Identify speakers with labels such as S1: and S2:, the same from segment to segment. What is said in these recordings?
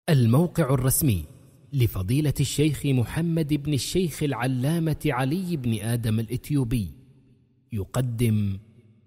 S1: الموقع الرسمي لفضيلة الشيخ محمد بن الشيخ العلامة علي بن آدم الإثيوبي يقدم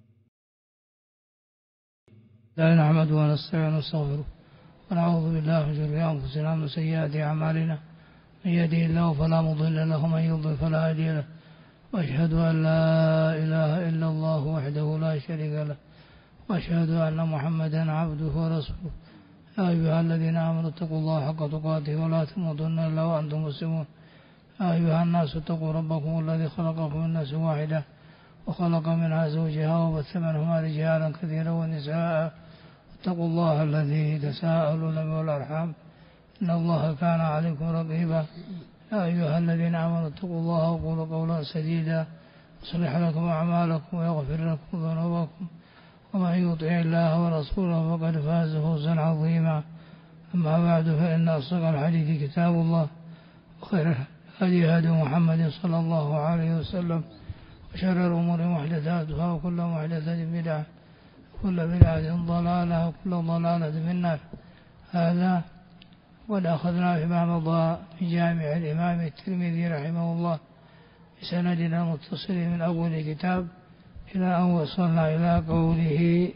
S2: لا نحمده ونستعين ونستغفره ونعوذ بالله من شرور أنفسنا ومن سيئات أعمالنا من يهده الله فلا مضل له ومن يضلل فلا هادي له وأشهد أن لا إله إلا الله وحده لا شريك له وأشهد أن محمدا عبده ورسوله يا أيها الذين آمنوا اتقوا الله حق تقاته ولا تموتن إلا وأنتم مسلمون يا أيها الناس اتقوا ربكم الذي خلقكم من نفس واحدة وخلق منها زوجها وبث منهما رجالا كثيرا ونساء اتقوا الله الذي تساءلون به والأرحام إن الله كان عليكم رقيبا يا أيها الذين آمنوا اتقوا الله وقولوا قولا سديدا يصلح لكم أعمالكم ويغفر لكم ذنوبكم ومن يطع الله ورسوله فقد فاز فوزا عظيما أما بعد فإن أصدق الحديث كتاب الله وخير الهدي هدي محمد صلى الله عليه وسلم وشر الأمور محدثاتها وكل محدثة بدعة وكل بدعة ضلالة وكل ضلالة في النار. هذا قد أخذنا فيما مضى في جامع الإمام الترمذي رحمه الله بسندنا المتصل من أول كتاب إلى أن وصلنا إلى قوله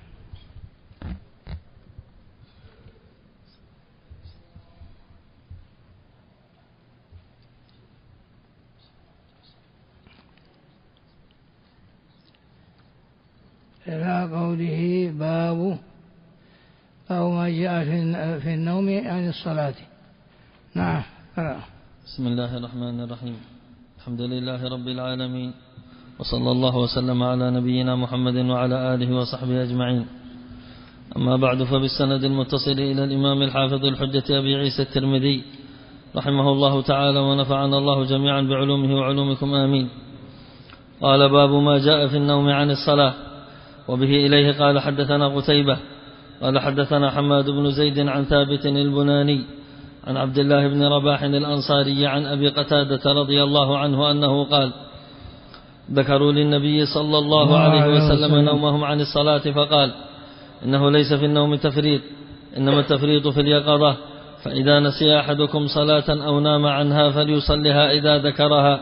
S2: باب ما جاء في النوم عن الصلاة. نعم.
S3: بسم الله الرحمن الرحيم. الحمد لله رب العالمين وصلى الله وسلم على نبينا محمد وعلى آله وصحبه أجمعين. أما بعد، فبالسند المتصل إلى الإمام الحافظ الحجة أبي عيسى الترمذي رحمه الله تعالى ونفعنا الله جميعا بعلومه وعلومكم آمين. قال: باب ما جاء في النوم عن الصلاة. وبه إليه قال: حدثنا قتيبة قال: حدثنا حماد بن زيد عن ثابت البناني عن عبد الله بن رباح الأنصاري عن أبي قتادة رضي الله عنه أنه قال: ذكروا للنبي صلى الله عليه وسلم نومهم عن الصلاة فقال: إنه ليس في النوم تفريط، إنما التفريط في اليقظة، فإذا نسي أحدكم صلاة أو نام عنها فليصلها إذا ذكرها.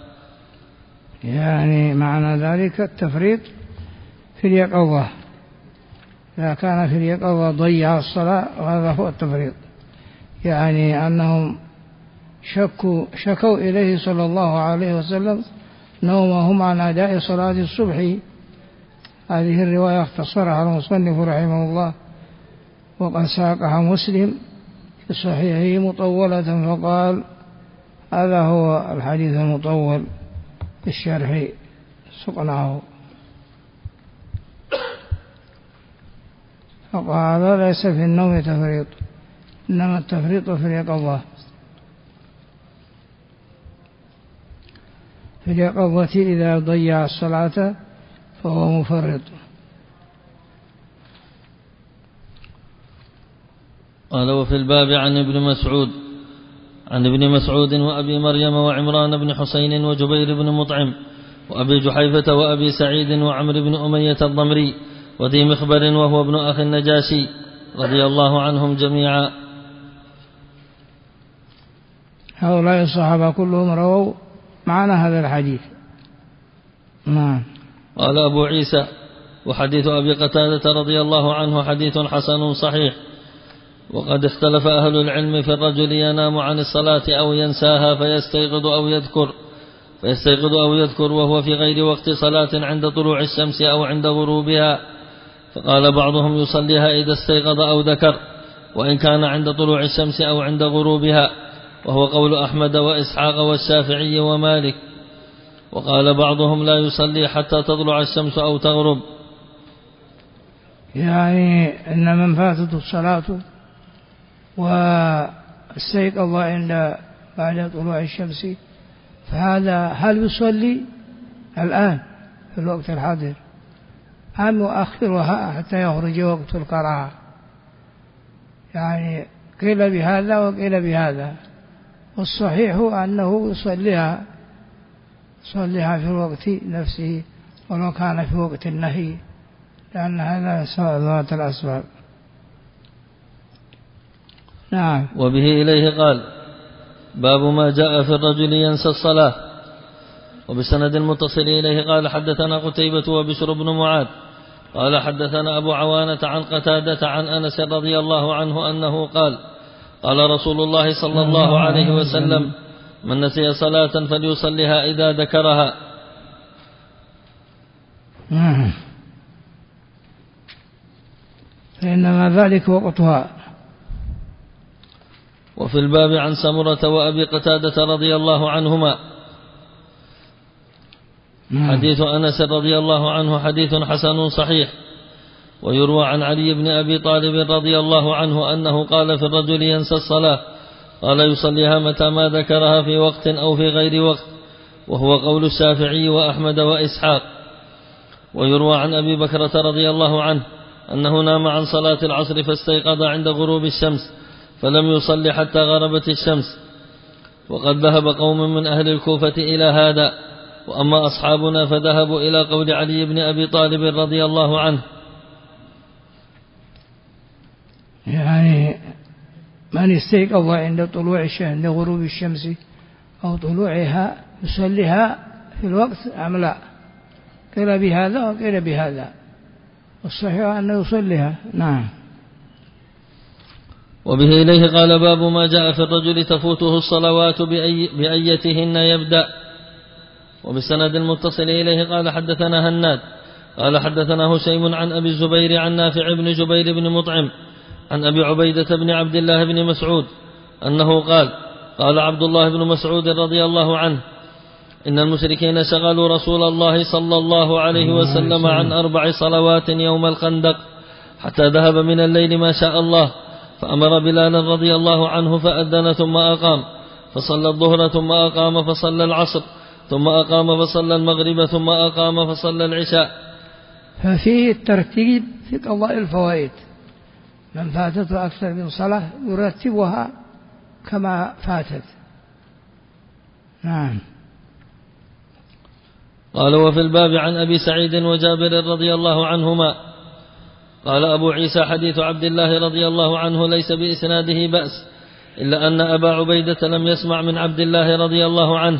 S2: يعني معنى ذلك التفريط في اليقظة، إذا كان في اليقظة ضيع الصلاة، وهذا هو التفريط، يعني أنهم شكوا إليه صلى الله عليه وسلم نومهم عن أداء صلاة الصبح. هذه الرواية اختصرها المصنف رحمه الله، وقد ساقها مسلم في صحيحه مطولة، فقال: هذا هو الحديث المطول في الشرح سقناه. فقال: ليس في النوم تفريط، إنما التفريط في اليقظة. في اليقظة إذا ضيع الصلاة فهو مفرط.
S3: قال: وفي الباب عن ابن مسعود وأبي مريم وعمران بن حسين وجبير بن مطعم وأبي جحيفة وأبي سعيد وعمر بن أمية الضمري وذي مخبر وهو ابن أخي النجاشي رضي الله عنهم جميعا.
S2: هؤلاء الصحابة كلهم رووا معنا هذا الحديث. نعم.
S3: قال أبو عيسى: وحديث أبي قتادة رضي الله عنه حديث حسن صحيح. وقد اختلف أهل العلم في الرجل ينام عن الصلاة أو ينساها فيستيقظ أو يذكر وهو في غير وقت صلاة عند طلوع الشمس أو عند غروبها. فقال بعضهم: يصليها إذا استيقظ أو ذكر، وإن كان عند طلوع الشمس أو عند غروبها، وهو قول أحمد وإسحاق والشافعي ومالك. وقال بعضهم: لا يصلي حتى تطلع الشمس أو تغرب.
S2: يعني إن من فاتت الصلاة واستيقظ بعد طلوع الشمس، فهذا هل يصلي الآن في الوقت الحاضر أم يؤخرها حتى يخرج وقت القراءة؟ يعني قيل بهذا وقيل بهذا، والصحيح أنه يصليها في الوقت نفسه ولو كان في وقت النهي، لأن هذا ذات الأسباب. نعم.
S3: وبه إليه قال: باب ما جاء في الرجل ينسى الصلاة. وبسند المتصل إليه قال: حدثنا قتيبة وبشر بن معاذ قال: حدثنا أبو عوانة عن قتادة عن أنس رضي الله عنه أنه قال: قال رسول الله صلى الله عليه وسلم: من نسي صلاة فليصلها إذا ذكرها.
S2: فإنما ذلك وقتها.
S3: وفي الباب عن سمرة وأبي قتادة رضي الله عنهما. حديث أنس رضي الله عنه حديث حسن صحيح. ويروى عن علي بن أبي طالب رضي الله عنه أنه قال في الرجل ينسى الصلاة، قال: يصليها متى ما ذكرها في وقت أو في غير وقت، وهو قول الشافعي وأحمد وإسحاق. ويروى عن أبي بكرة رضي الله عنه أنه نام عن صلاة العصر فاستيقظ عند غروب الشمس فلم يصلي حتى غربت الشمس. وقد ذهب قوم من أهل الكوفة إلى هذا، وأما أصحابنا فذهبوا إلى قول علي بن أبي طالب رضي الله عنه.
S2: يعني من استيقظ عند طلوع الشمس، عند غروب الشمس أو طلوعها، يصليها في الوقت أم لا؟ قيل بهذا وقيل بهذا، والصحيح أنه يصليها. نعم.
S3: وبه إليه قال: باب ما جاء في الرجل تفوته الصلوات بأيتهن يبدأ. وبسند المتصل إليه قال: حدثنا هناد قال: حدثنا هشيم عن أبي الزبير عن نافع بن جبير بن مطعم عن أبي عبيدة بن عبد الله بن مسعود أنه قال: قال عبد الله بن مسعود رضي الله عنه: إن المشركين شغلوا رسول الله صلى الله عليه وسلم عن 4 صلوات يوم الخندق حتى ذهب من الليل ما شاء الله، فأمر بلالا رضي الله عنه فأذن ثم أقام فصلى الظهر ثم أقام فصلى العصر ثم أقام فصلى المغرب ثم أقام فصلى العشاء.
S2: ففيه الترتيب في قضاء الفوائد، من فاتته أكثر من صلاة يرتبها كما فاتت. نعم.
S3: قال: وفي الباب عن أبي سعيد وجابر رضي الله عنهما. قال أبو عيسى: حديث عبد الله رضي الله عنه ليس بإسناده بأس، إلا أن أبا عبيدة لم يسمع من عبد الله رضي الله عنه،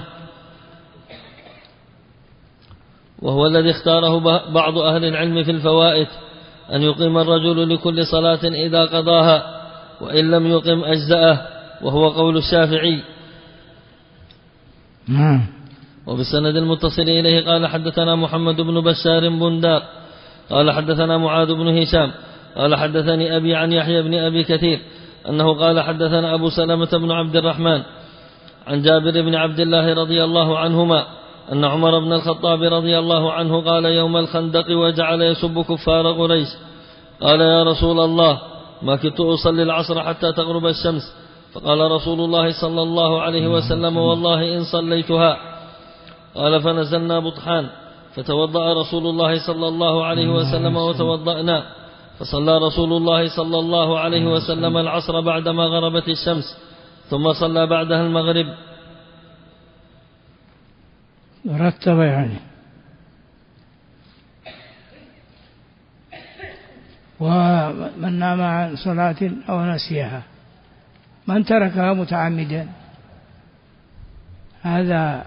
S3: وهو الذي اختاره بعض أهل العلم في الفوائد، أن يقيم الرجل لكل صلاة إذا قضاها، وإن لم يقم أجزأه، وهو قول الشافعي. وبالسند المتصل إليه قال: حدثنا محمد بن بشار بندار قال: حدثنا معاذ بن هشام قال: حدثني أبي عن يحيى بن أبي كثير أنه قال: حدثنا أبو سلمة بن عبد الرحمن عن جابر بن عبد الله رضي الله عنهما أن عمر بن الخطاب رضي الله عنه قال يوم الخندق وجعل يسب كفار قريش: قال: يا رسول الله، ما كنت أصلي العصر حتى تغرب الشمس. فقال رسول الله صلى الله عليه وسلم: والله إن صليتها. قال: فنزلنا بطحان فتوضأ رسول الله صلى الله عليه وسلم وتوضأنا، فصلى رسول الله صلى الله عليه وسلم العصر بعدما غربت الشمس، ثم صلى بعدها المغرب.
S2: رتب يعني. ومن نام عن صلاة أو نسيها، من تركها متعمدا، هذا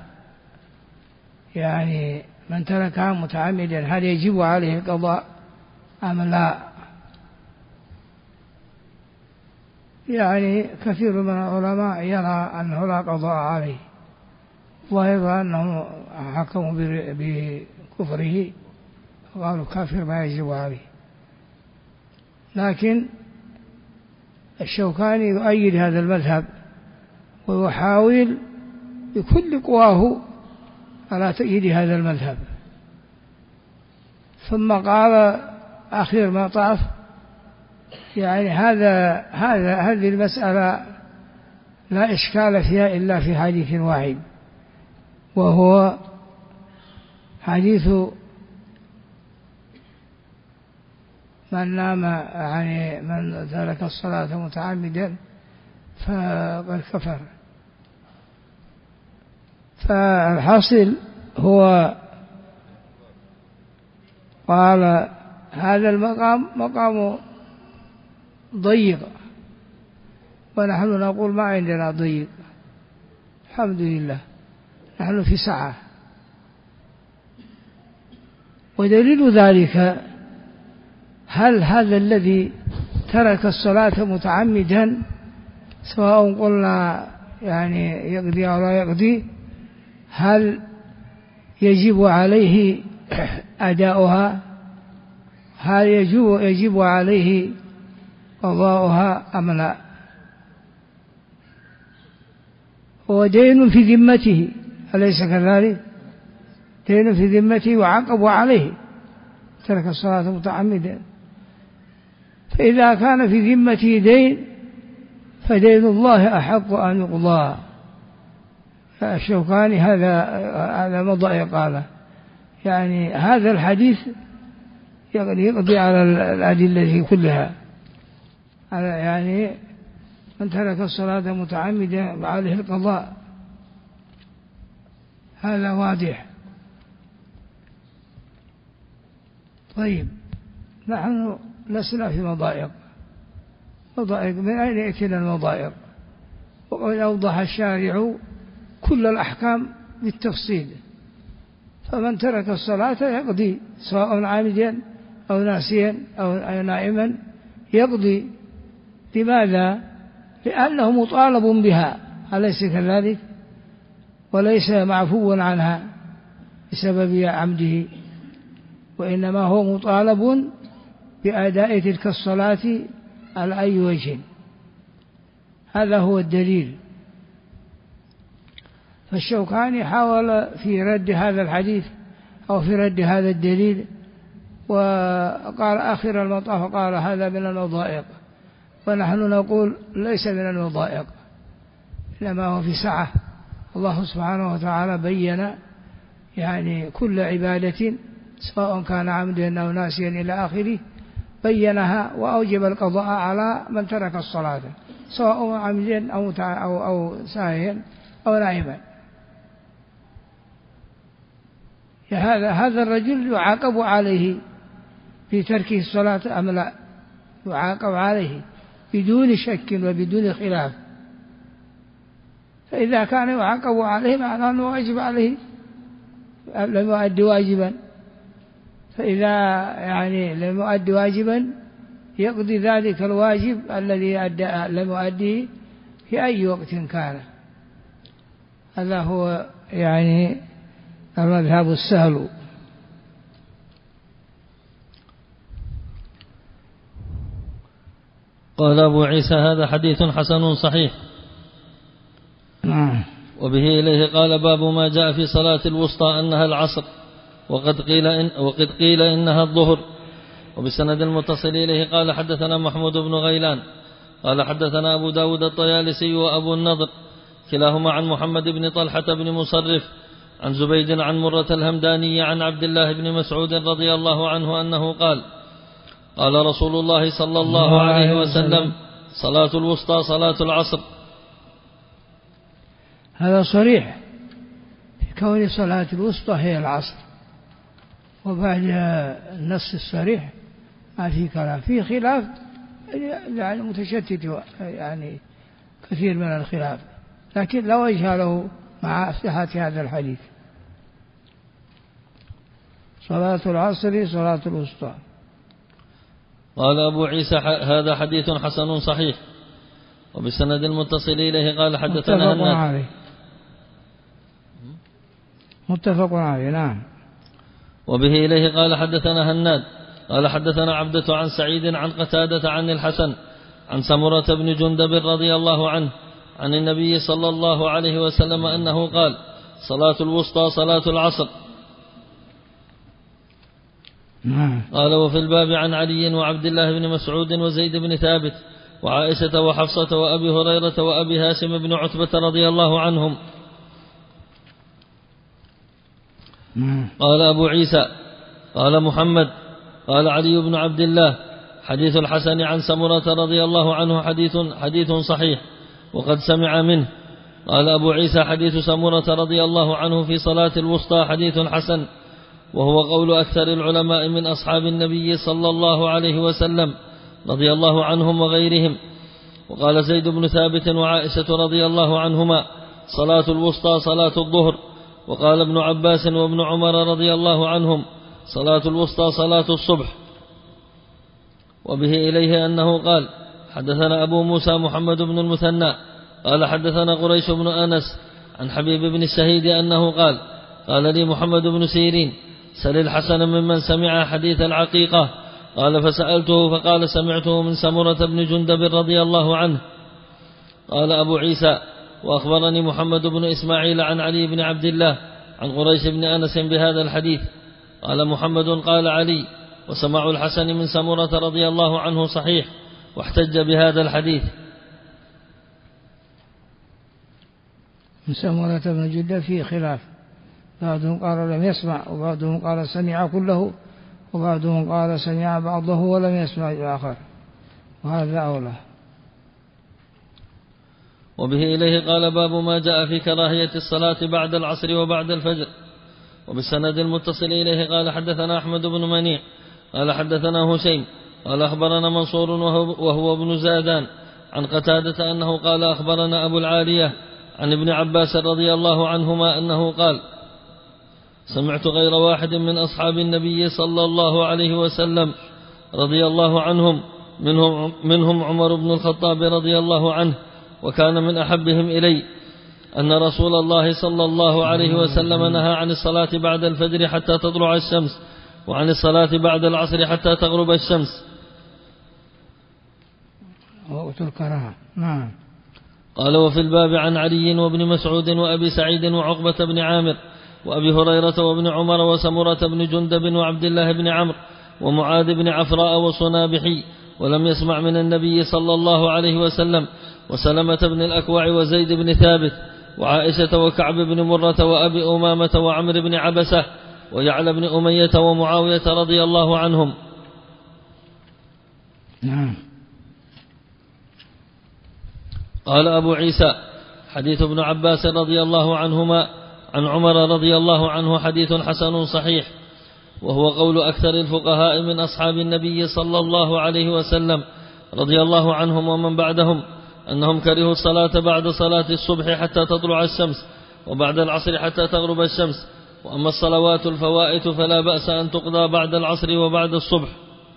S2: يعني من تركها متعمدا هل يجب عليه القضاء أم لا؟ يعني كثير من العلماء يرى أنه لا قضاء عليه، ويرى أنه حكموا بكفره وقالوا كافر ما يجب عليه. لكن الشوكاني يؤيد هذا المذهب ويحاول بكل قواه على تأييد هذا المذهب. ثم قال آخر ما طاف يعني هذه المسألة لا إشكال فيها إلا في حديث واحد، وهو حديث من نام يعني من ترك الصلاة متعمدا فقد كفر. فالحاصل هو قال هذا المقام مقام ضيق، ونحن نقول ما عندنا ضيق، الحمد لله نحن في سعة. ودليل ذلك هل هذا الذي ترك الصلاة متعمدا سواء قلنا يعني يقضي أو لا يقضي، هل يجب عليه أداؤها؟ هل يجب عليه قضاؤها أم لا؟ هو دين في ذمته أليس كذلك؟ دين في ذمته يعاقب عليه ترك الصلاة متعمدا. فإذا كان في ذمته دين فدين الله أحق أن يقضى. الشوكاني هذا مضى قال يعني هذا الحديث يقضي على الأدلة كلها، يعني من ترك الصلاة متعمدا عليه القضاء، هذا واضح. طيب نحن لسنا في مضايق، من أين يأتينا المضايق؟ وقد أوضح الشارع كل الأحكام بالتفصيل، فمن ترك الصلاة يقضي سواء عامدا أو ناسيا أو نائما يقضي. لماذا؟ لأنه مطالب بها أليس كذلك؟ وليس معفوا عنها بسبب عمده، وإنما هو مطالب بأداء تلك الصلاة على أي وجه. هذا هو الدليل. فالشوكاني حاول في رد هذا الحديث أو في رد هذا الدليل، وقال آخر المطاف قال هذا من المضائق، ونحن نقول ليس من المضائق، إنما هو في سعة. الله سبحانه وتعالى بين يعني كل عبادة سواء كان عمدا أو ناسيا إلى آخره، بينها وأوجب القضاء على من ترك الصلاة سواء عمدا أو ساهيا أو نائما. هذا الرجل يعاقب عليه في تركه الصلاة أم لا؟ يعاقب عليه بدون شك وبدون خلاف. فإذا كان يعاقب عليه معناه أنه واجب عليه، لم يؤدي واجبا. فإذا يعني لم يؤدي واجبا يقضي ذلك الواجب الذي لم يؤديه في أي وقت كان. هذا هو يعني المذهب السهل.
S3: قال أبو عيسى هذا حديث حسن صحيح. وبه إليه قال باب ما جاء في صلاة الوسطى أنها العصر، وقد قيل إنها الظهر. وبسند المتصل إليه قال حدثنا محمود بن غيلان قال حدثنا أبو داود الطيالسي وأبو النضر كلاهما عن محمد بن طلحة بن مصرف عن زبيد عن مرة الهمداني عن عبد الله بن مسعود رضي الله عنه أنه قال قال رسول الله صلى الله عليه وسلم صلاة الوسطى صلاة العصر.
S2: هذا صريح في كون صلاة الوسطى هي العصر، وبعد النص الصريح ما في كلام، في خلاف يعني متشتت يعني كثير من الخلاف، لكن لا وجه له مع صحة هذا الحديث. صلاة العصر صلاة الوسطى.
S3: قال أبو عيسى هذا حديث حسن صحيح. وبسند المتصل إليه قال حدثنا هناد
S2: متفق عليه. نعم.
S3: وبه إليه قال حدثنا هناد قال حدثنا عبدة عن سعيد عن قتادة عن الحسن عن سمرة بن جندب رضي الله عنه عن النبي صلى الله عليه وسلم أنه قال صلاة الوسطى صلاة العصر. قال وفي الباب عن علي وعبد الله بن مسعود وزيد بن ثابت وعائشة وحفصة وأبي هريرة وأبي هاشم بن عتبة رضي الله عنهم. قال أبو عيسى قال محمد قال علي بن عبد الله حديث الحسن عن سمرة رضي الله عنه حديث صحيح وقد سمع منه. قال أبو عيسى حديث سمرة رضي الله عنه في صلاة الوسطى حديث حسن، وهو قول أكثر العلماء من أصحاب النبي صلى الله عليه وسلم رضي الله عنهم وغيرهم. وقال زيد بن ثابت وعائشة رضي الله عنهما صلاة الوسطى صلاة الظهر. وقال ابن عباس وابن عمر رضي الله عنهم صلاة الوسطى صلاة الصبح. وبه إليه أنه قال حدثنا أبو موسى محمد بن المثنى قال حدثنا قريش بن أنس عن حبيب بن الشهيد أنه قال قال لي محمد بن سيرين سل الحسن ممن سمع حديث العقيقة. قال فسألته فقال سمعته من سمرة بن جندب رضي الله عنه. قال أبو عيسى وأخبرني محمد بن إسماعيل عن علي بن عبد الله عن قريش بن أنس بهذا الحديث. قال محمد قال علي وسماع الحسن من سمرة رضي الله عنه صحيح واحتج بهذا الحديث.
S2: من سمرة بن جندب فيه خلاف، بعضهم قال لم يسمع وبعضهم قال سمع كله وبعضهم قال سمع بعضه ولم يسمع الآخر، وهذا أولى.
S3: وبه إليه قال باب ما جاء في كراهية الصلاة بعد العصر وبعد الفجر. وبالسند المتصل إليه قال حدثنا أحمد بن منيع قال حدثنا هشيم قال أخبرنا منصور وهو ابن زادان عن قتادة أنه قال أخبرنا أبو العالية عن ابن عباس رضي الله عنهما أنه قال سمعت غير واحد من أصحاب النبي صلى الله عليه وسلم رضي الله عنهم منهم عمر بن الخطاب رضي الله عنه وكان من أحبهم إلي أن رسول الله صلى الله عليه وسلم نهى عن الصلاة بعد الفجر حتى تطلع الشمس وعن الصلاة بعد العصر حتى تغرب الشمس.
S2: وقت الكراهة. نعم.
S3: قال وفي الباب عن علي وابن مسعود وأبي سعيد وعقبة بن عامر وأبي هريرة وابن عمر وسمرة بن جندب وعبد الله بن عمرو ومعاذ بن عفراء وصنابحي ولم يسمع من النبي صلى الله عليه وسلم وسلمة بن الأكوع وزيد بن ثابت وعائشة وكعب بن مرة وأبي أمامة وعمر بن عبسة ويعلى بن أمية ومعاوية رضي الله عنهم.
S2: نعم.
S3: قال أبو عيسى حديث ابن عباس رضي الله عنهما عن عمر رضي الله عنه حديث حسن صحيح، وهو قول أكثر الفقهاء من أصحاب النبي صلى الله عليه وسلم رضي الله عنهم ومن بعدهم أنهم كرهوا الصلاة بعد صلاة الصبح حتى تطلع الشمس وبعد العصر حتى تغرب الشمس، وأما الصلوات الفوائت فلا بأس أن تقضى بعد العصر وبعد الصبح.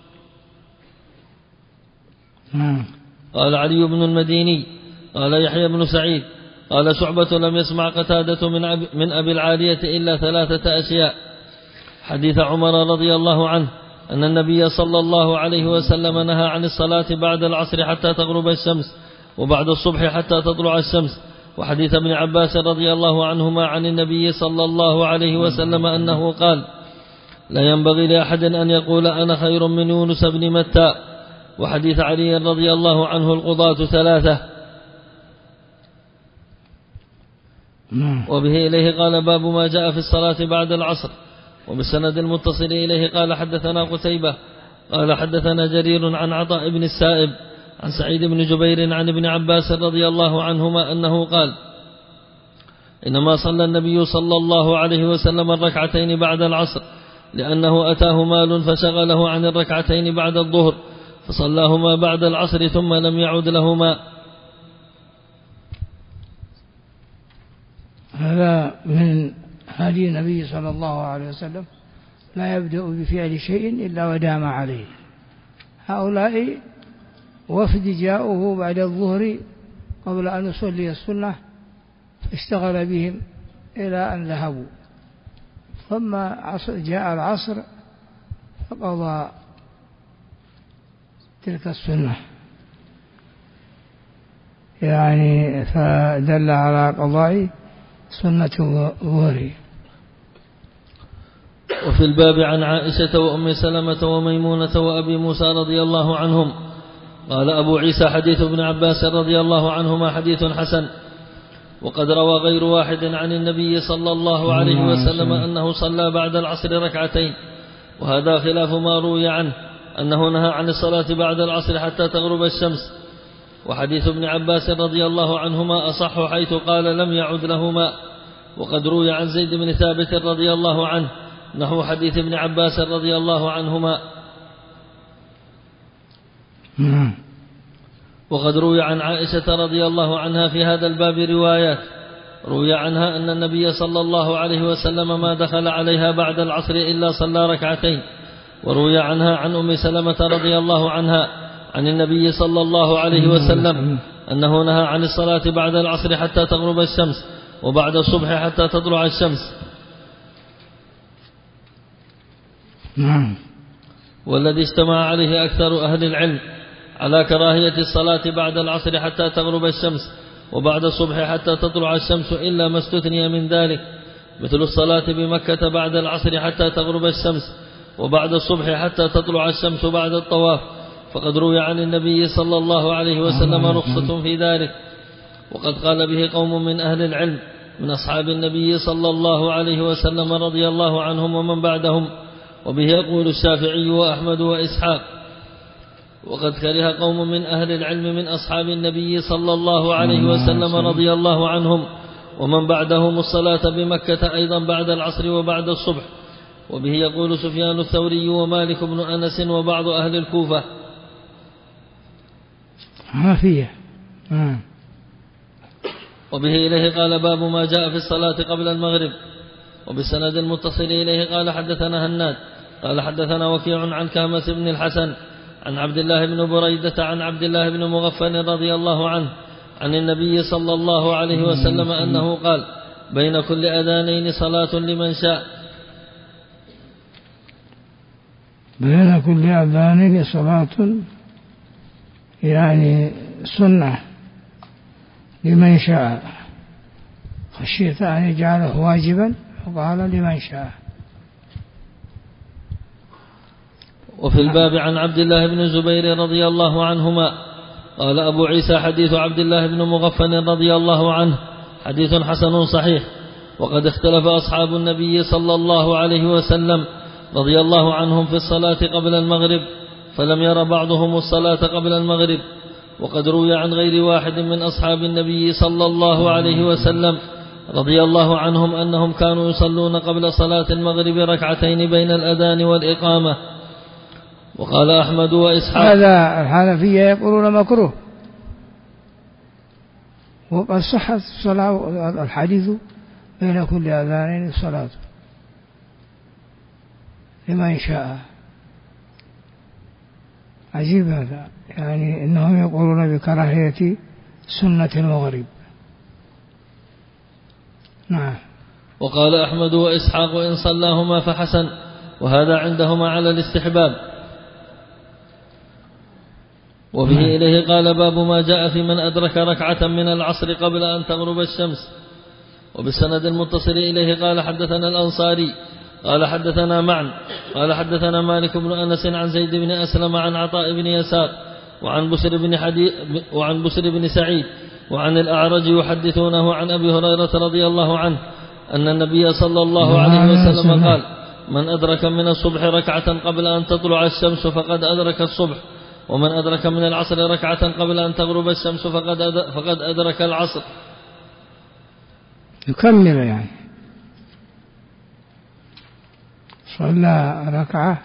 S3: قال علي بن المديني قال يحيى بن سعيد قال شعبة لم يسمع قتادة من أبي العالية إلا 3 أشياء: حديث عمر رضي الله عنه أن النبي صلى الله عليه وسلم نهى عن الصلاة بعد العصر حتى تغرب الشمس وبعد الصبح حتى تطلع الشمس، وحديث ابن عباس رضي الله عنهما عن النبي صلى الله عليه وسلم أنه قال: لا ينبغي لأحد أن يقول أنا خير من يونس بن متى، وحديث علي رضي الله عنه القضاة 3. وبه إليه قال باب ما جاء في الصلاة بعد العصر. وبالسند المتصل إليه قال حدثنا قتيبة قال حدثنا جرير عن عطاء بن السائب عن سعيد بن جبير عن ابن عباس رضي الله عنهما أنه قال: إنما صلى النبي صلى الله عليه وسلم الركعتين بعد العصر لأنه أتاه مال فشغله عن الركعتين بعد الظهر فصلاهما بعد العصر ثم لم يعد لهما.
S2: هذا من هدي النبي صلى الله عليه وسلم، لا يبدأ بفعل شيء إلا ودام عليه. هؤلاء وفد جاءوه بعد الظهر قبل أن يصلي السنة فاشتغل بهم إلى أن ذهبوا، ثم جاء العصر فقضى تلك السنة، يعني فدل على قضاء سنة الظهر.
S3: وفي الباب عن عائشة وأم سلمة وميمونة وأبي موسى رضي الله عنهم قال أبو عيسى حديث ابن عباس رضي الله عنهما حديث حسن، وقد روى غير واحد عن النبي صلى الله عليه وسلم أنه صلى بعد العصر ركعتين، وهذا خلاف ما روي عنه أنه نهى عن الصلاة بعد العصر حتى تغرب الشمس. وحديث ابن عباس رضي الله عنهما أصح حيث قال لم يعد لهما، وقد روي عن زيد بن ثابت رضي الله عنه نحو حديث ابن عباس رضي الله عنهما. وقد روي عن عائشة رضي الله عنها في هذا الباب روايات. روي عنها أن النبي صلى الله عليه وسلم ما دخل عليها بعد العصر إلا صلى ركعتين. وروي عنها عن أم سلمة رضي الله عنها عن النبي صلى الله عليه وسلم أنه نهى عن الصلاة بعد العصر حتى تغرب الشمس وبعد الصبح حتى تطلع الشمس. والذي اجتمع عليه أكثر أهل العلم على كراهية الصلاة بعد العصر حتى تغرب الشمس وبعد الصبح حتى تطلع الشمس إلا ما استثني من ذلك، مثل الصلاة بمكة بعد العصر حتى تغرب الشمس وبعد الصبح حتى تطلع الشمس بعد الطواف، فقد روي عن النبي صلى الله عليه وسلم رخصة في ذلك. وقد قال به قوم من أهل العلم من أصحاب النبي صلى الله عليه وسلم رضي الله عنهم ومن بعدهم، وبه يقول الشافعي وأحمد وإسحاق. وقد كره قوم من أهل العلم من أصحاب النبي صلى الله عليه وسلم رضي الله عنهم ومن بعدهم الصلاة بمكة أيضا بعد العصر وبعد الصبح، وبه يقول سفيان الثوري ومالك بن أنس وبعض أهل الكوفة. وبه إليه قال باب ما جاء في الصلاة قبل المغرب. وبالسند المتصل إليه قال حدثنا هناد قال حدثنا وكيع عن كهمس بن الحسن عن عبد الله بن بريدة عن عبد الله بن مغفل رضي الله عنه عن النبي صلى الله عليه وسلم أنه قال بين كل أذانين صلاة لمن شاء.
S2: بين كل أذانين صلاة يعني سنة لمن شاء، خشيت أن يجعله واجبا فقال لمن شاء.
S3: وفي الباب عن عبد الله بن الزبير رضي الله عنهما قال أبو عيسى حديث عبد الله بن مغفل رضي الله عنه حديث حسن صحيح. وقد اختلف أصحاب النبي صلى الله عليه وسلم رضي الله عنهم في الصلاة قبل المغرب، فلم ير بعضهم الصلاة قبل المغرب. وقد روي عن غير واحد من أصحاب النبي صلى الله عليه وسلم رضي الله عنهم أنهم كانوا يصلون قبل صلاة المغرب ركعتين بين الأذان والإقامة. وقال أحمد وإسحاق
S2: هذا الحنفية يقولون مكروه، وقد صحت الحديث بين كل أذانين صلاة لمن شاء. عجيب هذا، يعني إنهم يقولون بكراهية سنة المغرب. نعم.
S3: وقال أحمد وإسحاق إن صلاهما فحسن، وهذا عندهما على الاستحباب. وبه إليه قال باب ما جاء في من أدرك ركعة من العصر قبل أن تغرب الشمس. وبالسند المتصل إليه قال حدثنا الأنصاري قال حدثنا معن قال حدثنا مالك بن أنس عن زيد بن أسلم عن عطاء بن يسار وعن بسر بن سعيد وعن الأعرج يحدثونه عن أبي هريرة رضي الله عنه أن النبي صلى الله عليه وسلم قال من أدرك من الصبح ركعة قبل أن تطلع الشمس فقد أدرك الصبح، ومن أدرك من العصر ركعة قبل أن تغرب الشمس فقد أدرك العصر.
S2: يكمل يعني صلى ركعة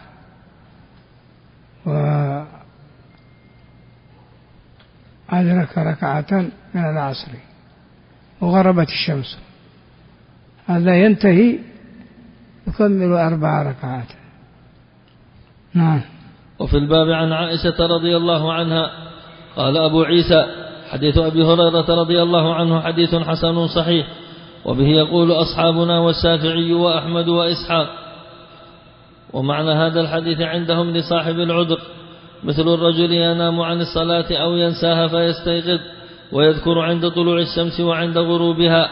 S2: وأدرك ركعة من العصر وغربت الشمس، هذا ينتهي يكمل 4 ركعات. نعم.
S3: وفي الباب عن عائشة رضي الله عنها قال أبو عيسى حديث أبي هريرة رضي الله عنه حديث حسن صحيح. وبه يقول أصحابنا والشافعي وأحمد وإسحاق. ومعنى هذا الحديث عندهم لصاحب العذر، مثل الرجل ينام عن الصلاة أو ينساها فيستيقظ ويذكر عند طلوع الشمس وعند غروبها.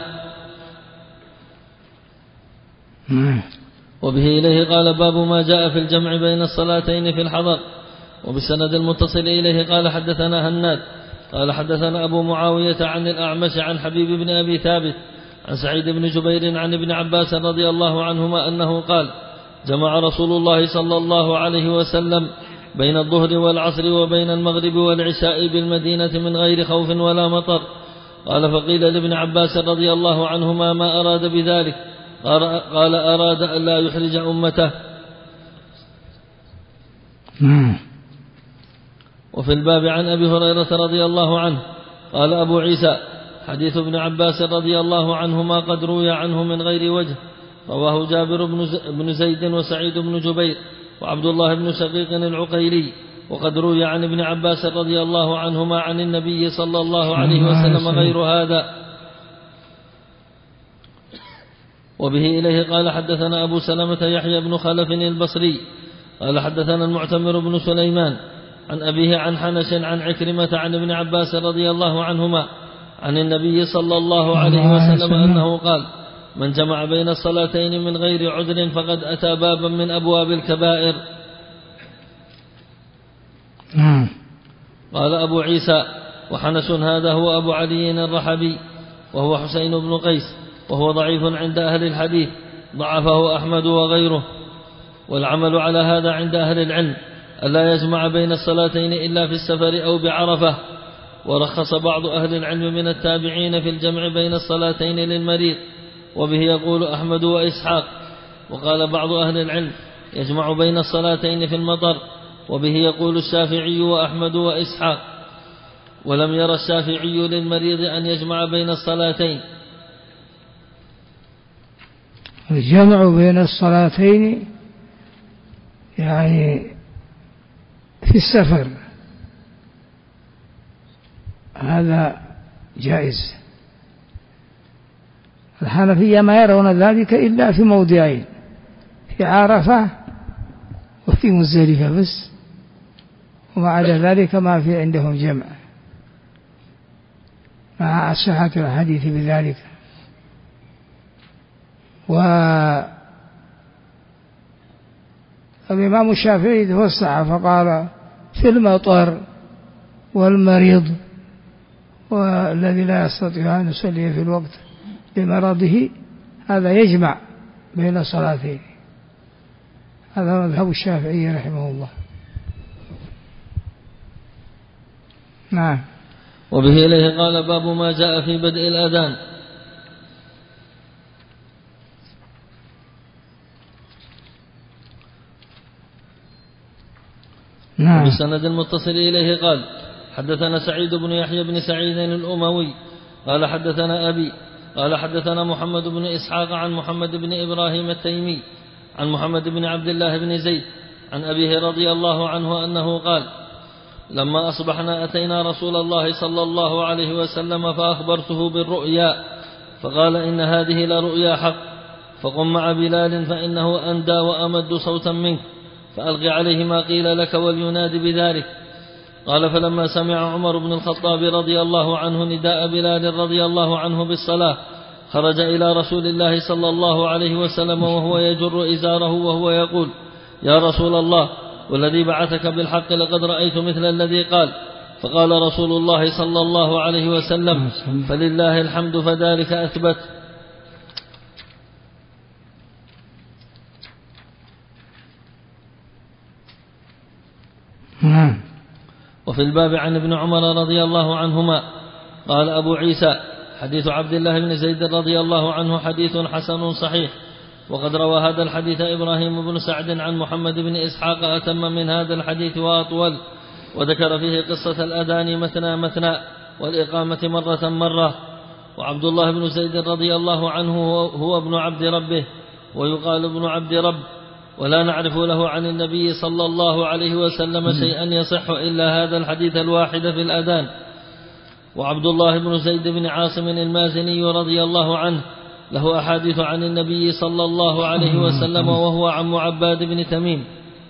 S3: وبه إليه قال باب ما جاء في الجمع بين الصلاتين في الحضر. وبالسند المتصل إليه قال حدثنا هناد قال حدثنا أبو معاوية عن الأعمش عن حبيب بن أبي ثابت عن سعيد بن جبير عن ابن عباس رضي الله عنهما أنه قال جمع رسول الله صلى الله عليه وسلم بين الظهر والعصر وبين المغرب والعشاء بالمدينة من غير خوف ولا مطر. قال فقيل لابن عباس رضي الله عنهما ما أراد بذلك؟ قال أراد أن لا يحرج أمته. وفي الباب عن أبي هريرة رضي الله عنه قال أبو عيسى حديث ابن عباس رضي الله عنهما قد روي عنه من غير وجه، رواه جابر بن زيد وسعيد بن جبير وعبد الله بن شقيق العقيلي، وقد روي عن ابن عباس رضي الله عنهما عن النبي صلى الله عليه وسلم غير هذا. وبه إليه قال حدثنا أبو سلمة يحيى بن خلف البصري قال حدثنا المعتمر بن سليمان عن أبيه عن حنش عن عكرمة عن ابن عباس رضي الله عنهما عن النبي صلى الله عليه وسلم أنه قال من جمع بين الصلاتين من غير عذر فقد أتى بابا من أبواب الكبائر. قال أبو عيسى وحنش هذا هو أبو علي الرحبي وهو حسين بن قيس وهو ضعيف عند أهل الحديث، ضعفه أحمد وغيره. والعمل على هذا عند أهل العلم ألا يجمع بين الصلاتين إلا في السفر أو بعرفة. ورخص بعض أهل العلم من التابعين في الجمع بين الصلاتين للمريض، وبه يقول أحمد وإسحاق. وقال بعض أهل العلم يجمع بين الصلاتين في المطر، وبه يقول الشافعي وأحمد وإسحاق. ولم ير الشافعي للمريض أن يجمع بين الصلاتين.
S2: الجمع بين الصلاتين يعني في السفر هذا جائز. الحنفية ما يرون ذلك إلا في موضعين، في عرفة وفي مزدلفة بس، وما عدا ذلك ما في عندهم جمع مع صحة الحديث بذلك. والإمام الشافعي توسع فقال في المطر والمريض والذي لا يستطيع أن يصلي في الوقت لمرضه هذا يجمع بين الصلاتين. هذا مذهب الشافعي رحمه الله. نعم.
S3: وبه إليه قال باب ما جاء في بدء الأذان.
S2: نعم.
S3: بالسند المتصل إليه قال حدثنا سعيد بن يحيى بن سعيد الأموي قال حدثنا أبي قال حدثنا محمد بن إسحاق عن محمد بن إبراهيم التيمي عن محمد بن عبد الله بن زيد عن أبيه رضي الله عنه أنه قال لما أصبحنا أتينا رسول الله صلى الله عليه وسلم فأخبرته بالرؤيا فقال إن هذه لرؤيا حق، فقم مع بلال فإنه أندى وأمد صوتا منك فألغي عليه ما قيل لك ولينادي بذلك. قال فلما سمع عمر بن الخطاب رضي الله عنه نداء بلال رضي الله عنه بالصلاة خرج إلى رسول الله صلى الله عليه وسلم وهو يجر إزاره وهو يقول يا رسول الله والذي بعثك بالحق لقد رأيت مثل الذي قال. فقال رسول الله صلى الله عليه وسلم فلله الحمد فذلك أثبت. وفي الباب عن ابن عمر رضي الله عنهما قال أبو عيسى حديث عبد الله بن زيد رضي الله عنه حديث حسن صحيح. وقد روى هذا الحديث إبراهيم بن سعد عن محمد بن إسحاق أتم من هذا الحديث وأطول، وذكر فيه قصة الأذان مثنى مثنى والإقامة مرة مرة. وعبد الله بن زيد رضي الله عنه هو ابن عبد ربه ويقال ابن عبد رب، ولا نعرف له عن النبي صلى الله عليه وسلم شيئا يصح إلا هذا الحديث الواحد في الأذان. وعبد الله بن زيد بن عاصم المازني رضي الله عنه له أحاديث عن النبي صلى الله عليه وسلم وهو عم عباد بن تميم.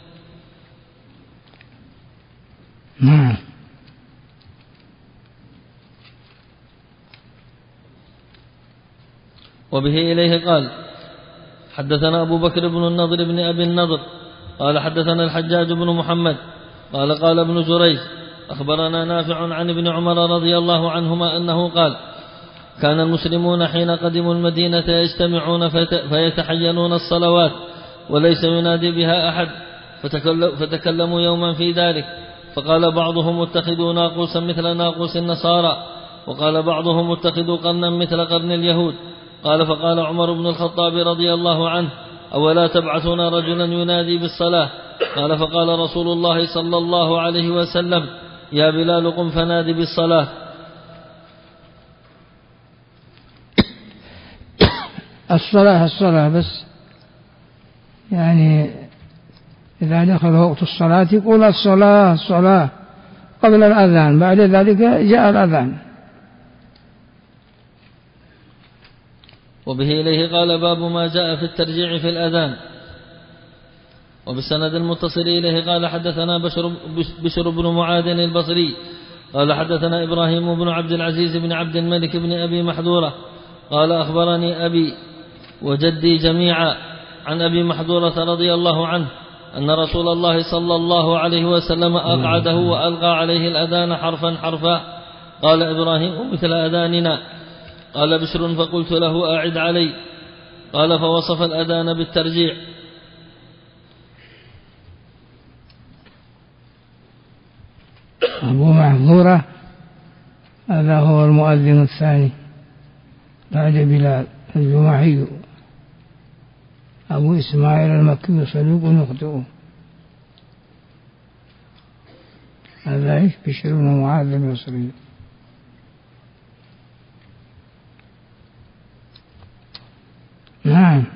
S3: وبه إليه قال حدثنا أبو بكر بن النضر بن أبي النضر قال حدثنا الحجاج بن محمد قال ابن جريج أخبرنا نافع عن ابن عمر رضي الله عنهما أنه قال كان المسلمون حين قدموا المدينة يجتمعون فيتحينون الصلوات وليس ينادي بها أحد، فتكلموا يوما في ذلك فقال بعضهم اتخذوا ناقوسا مثل ناقوس النصارى، وقال بعضهم اتخذوا قرنا مثل قرن اليهود. قال فقال عمر بن الخطاب رضي الله عنه أولا تبعثون رجلا ينادي بالصلاة؟ قال فقال رسول الله صلى الله عليه وسلم يا بلال قم فنادي بالصلاة.
S2: الصلاة بس، يعني إذا دخل وقت الصلاة يقول الصلاة قبل الأذان، بعد ذلك جاء الأذان.
S3: وبه إليه قال باب ما جاء في الترجيع في الأذان. وبالسند المتصل إليه قال حدثنا بشر بن معاذ البصري قال حدثنا إبراهيم بن عبد العزيز بن عبد الملك بن أبي محذورة قال أخبرني أبي وجدي جميعا عن أبي محذورة رضي الله عنه أن رسول الله صلى الله عليه وسلم أقعده وألقى عليه الأذان حرفا حرفا. قال إبراهيم مثل أذاننا. قال بشر فقلت له أعد علي. قال فوصف الأذان بالترجيع.
S2: أبو محذورة هذا هو المؤذن الثاني بعد بلال الجماحي، أبو إسماعيل المكي صدوق يخطئ. هذا بشر بن معاذ البصري. نعم.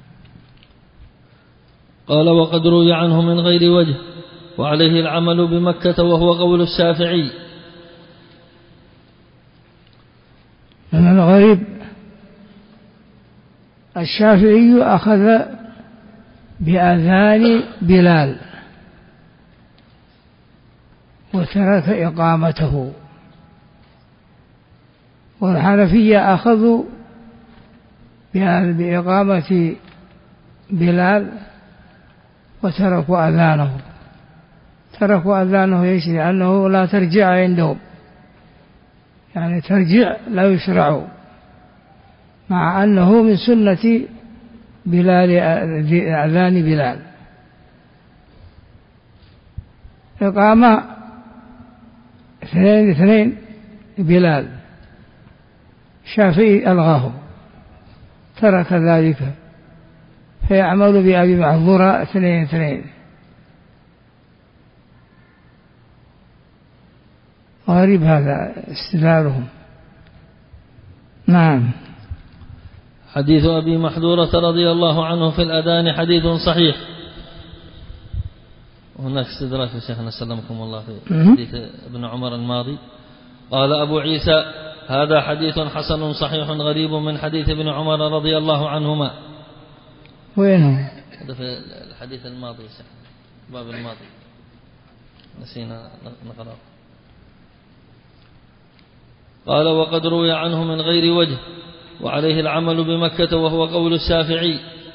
S3: قال وقد روي عنه من غير وجه وعليه العمل بمكة وهو قول الشافعي.
S2: من الغريب الشافعي أخذ بأذان بلال وترك إقامته، والحنفية أخذوا بإقامة بلال وتركوا أذانه. تركوا أذانه ليش؟ لأنه لا ترجع عندهم، يعني ترجع لا يشرع، مع أنه من سنة بلال أذان بلال. إقامة اثنين بلال، شافعي ألغاه ترك ذلك، فيعمل بأبي محذورة اثنين. غريب هذا استدلالهم. نعم.
S3: حديث أبي محذورة رضي الله عنه في الأذان حديث صحيح. وهناك استدراك يا شيخنا سلمكم الله في حديث ابن عمر الماضي. قال أبو عيسى هذا حديث حسن صحيح غريب من حديث ابن عمر رضي الله عنهما.
S2: وينه؟
S3: هذا في الحديث الماضي باب الماضي نسينا نقرأ. قال وقد روي عنه من غير وجه وعليه العمل بمكة وهو قول الشافعي.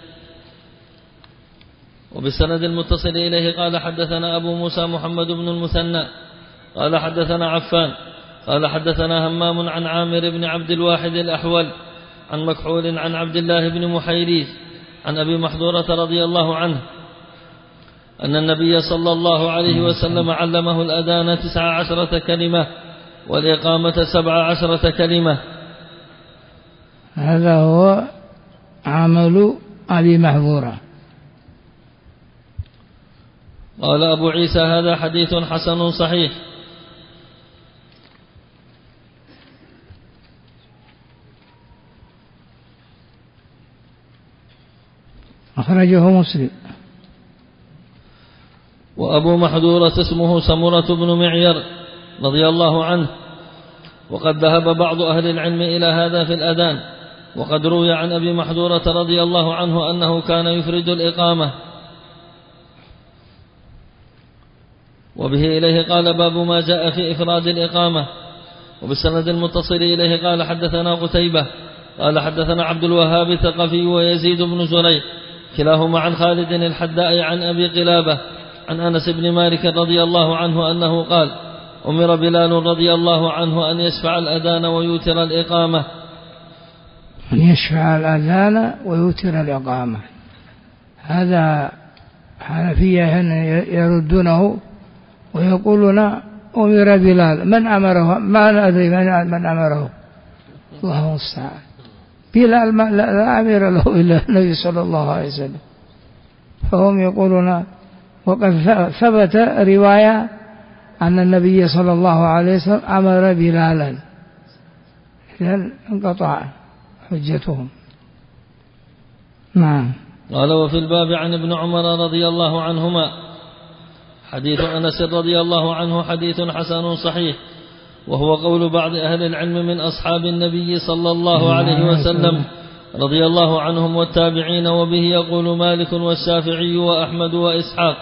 S3: وبالسند المتصل إليه قال حدثنا أبو موسى محمد بن المثنى قال حدثنا عفان قال حدثنا همام عن عامر بن عبد الواحد الأحول عن مكحول عن عبد الله بن محيريث عن أبي محذورة رضي الله عنه أن النبي صلى الله عليه وسلم علمه الأذان 19 كلمة والإقامة 17 كلمة.
S2: هذا هو عمل أبي محذورة.
S3: قال أبو عيسى هذا حديث حسن صحيح.
S2: أخرجه مسلم.
S3: وأبو محذورة اسمه سمرة بن معير رضي الله عنه. وقد ذهب بعض أهل العلم إلى هذا في الأذان. وقد روي عن أبي محذورة رضي الله عنه أنه كان يفرد الإقامة. وبه إليه قال باب ما جاء في إفراد الإقامة. وبالسند المتصل إليه قال حدثنا قتيبة قال حدثنا عبد الوهاب الثقفي ويزيد بن زريع كلاهما عن خالد الحداء عن أبي قلابة عن أنس بن مالك رضي الله عنه أنه قال أمر بلال رضي الله عنه أن يشفع الأذان ويوتر الإقامة.
S2: أن يشفع الأذان ويوتر الإقامة، هذا حنفية يردونه ويقولون أمر بلال. من أمره؟ ما أدري من أمره، الله المستعان. بلال لا أمير له إلا النبي صلى الله عليه وسلم. فهم يقولون، وقد ثبت رواية أن النبي صلى الله عليه وسلم أمر بلالا، إذن انقطع حجتهم. نعم.
S3: قال وفي الباب عن ابن عمر رضي الله عنهما حديث أنس رضي الله عنه حديث حسن صحيح، وهو قول بعض أهل العلم من أصحاب النبي صلى الله عليه وسلم رضي الله عنهم والتابعين، وبه يقول مالك والشافعي وأحمد وإسحاق.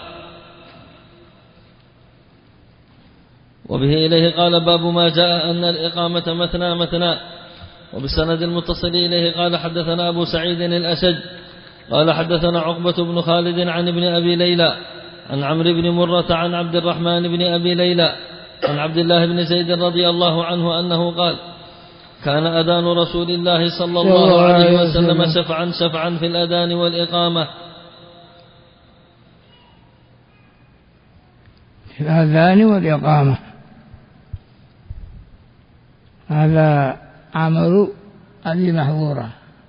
S3: وبه إليه قال باب ما جاء أن الإقامة مثنى مثنى. وبالسند المتصل إليه قال حدثنا أبو سعيد الأشج قال حدثنا عقبة بن خالد عن ابن أبي ليلى عن عمرو بن مرة عن عبد الرحمن بن أبي ليلى عن عبد الله بن زيد رضي الله عنه أنه قال كان أذان رسول الله صلى الله عليه وسلم شفعا في الأذان والإقامة.
S2: في الأذان والإقامة هذا عمل أبي محظورة.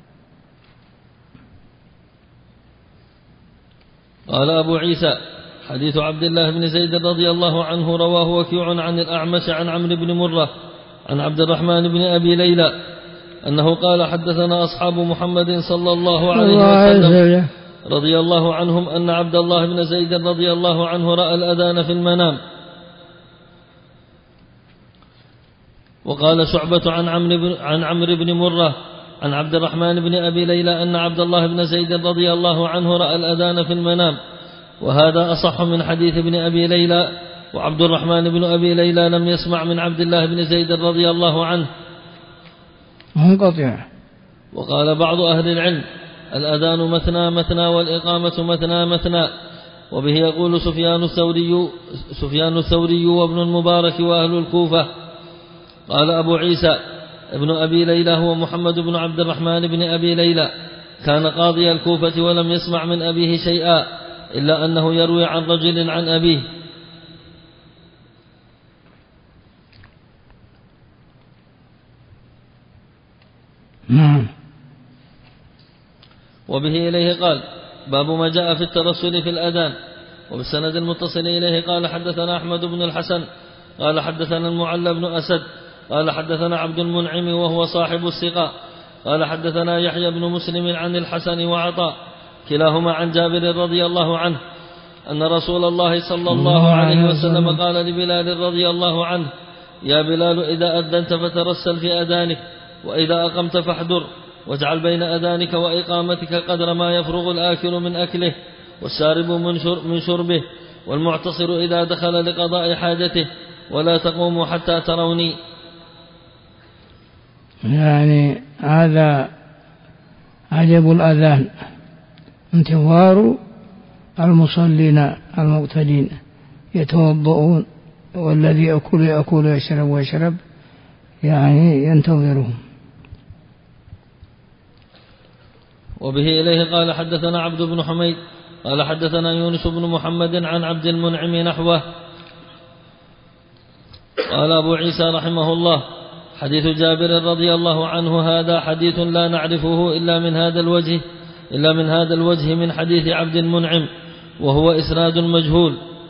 S3: قال أبو عيسى حديث عبد الله بن زيد رضي الله عنه رواه وكيع عن الأعمش عن عمرو بن مرة عن عبد الرحمن بن أبي ليلى أنه قال حدثنا أصحاب محمد صلى الله عليه وسلم رضي الله عنهم أن عبد الله بن زيد رضي الله عنه رأى الأذان في المنام. وقال شعبة عن عمرو بن مرة عن عبد الرحمن بن أبي ليلى أن عبد الله بن زيد رضي الله عنه رأى الأذان في المنام، وهذا أصح من حديث ابن أبي ليلى. وعبد الرحمن بن أبي ليلى لم يسمع من عبد الله بن زيد رضي الله عنه
S2: منقطع.
S3: وقال بعض أهل العلم الأذان مثنى مثنى والإقامة مثنى مثنى. وبه يقول سفيان الثوري وابن المبارك وأهل الكوفة. قال أبو عيسى ابن أبي ليلى هو محمد بن عبد الرحمن بن أبي ليلى، كان قاضي الكوفة ولم يسمع من أبيه شيئا إلا أنه يروي عن رجل عن أبيه. وبه إليه قال باب ما جاء في الترسل في الأذان. وبالسند المتصل إليه قال حدثنا أحمد بن الحسن قال حدثنا المعلى بن أسد قال حدثنا عبد المنعم وهو صاحب السقاء قال حدثنا يحيى بن مسلم عن الحسن وعطاء كلاهما عن جابر رضي الله عنه أن رسول الله صلى الله عليه وسلم قال لبلال رضي الله عنه يا بلال إذا أذنت فترسل في أذانك، وإذا أقمت فاحذر، واجعل بين أذانك وإقامتك قدر ما يفرغ الآكل من أكله والشارب من شربه والمعتصر إذا دخل لقضاء حاجته، ولا تقوموا حتى تروني.
S2: يعني هذا عجب الأذان، انتظار المصلين المقتدين يتوضؤون، والذي يأكل يشرب ويشرب، يعني ينتظرهم.
S3: وبه إليه قال حدثنا عبد بن حميد قال حدثنا يونس بن محمد عن عبد المنعم نحوه. قال أبو عيسى رحمه الله حديث جابر رضي الله عنه هذا حديث لا نعرفه إلا من هذا الوجه من حديث عبد المنعم، وهو إسناد مجهول.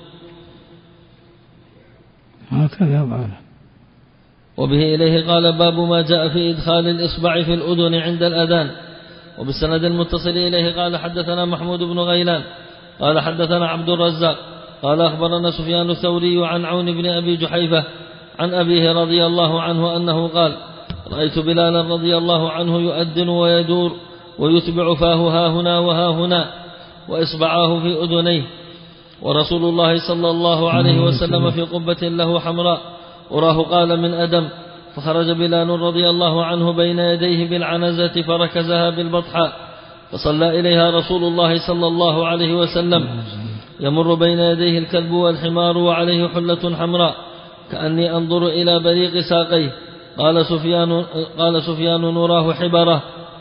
S3: وبه إليه قال باب ما جاء في إدخال الإصبع في الأذن عند الأذان. وبالسند المتصل إليه قال حدثنا محمود بن غيلان قال حدثنا عبد الرزاق قال أخبرنا سفيان الثوري عن عون بن أبي جحيفة عن أبيه رضي الله عنه أنه قال رأيت بلالا رضي الله عنه يؤذن ويدور ويتبع فاه ها هنا وها هنا وإصبعاه في أذنيه، ورسول الله صلى الله عليه وسلم في قبة له حمراء أراه قال من أدم، فخرج بلال رضي الله عنه بين يديه بالعنزة فركزها بالبطحاء، فصلى إليها رسول الله صلى الله عليه وسلم، يمر بين يديه الكلب والحمار وعليه حلة حمراء كأني أنظر إلى بريق ساقيه. قال سفيان نراه حبره.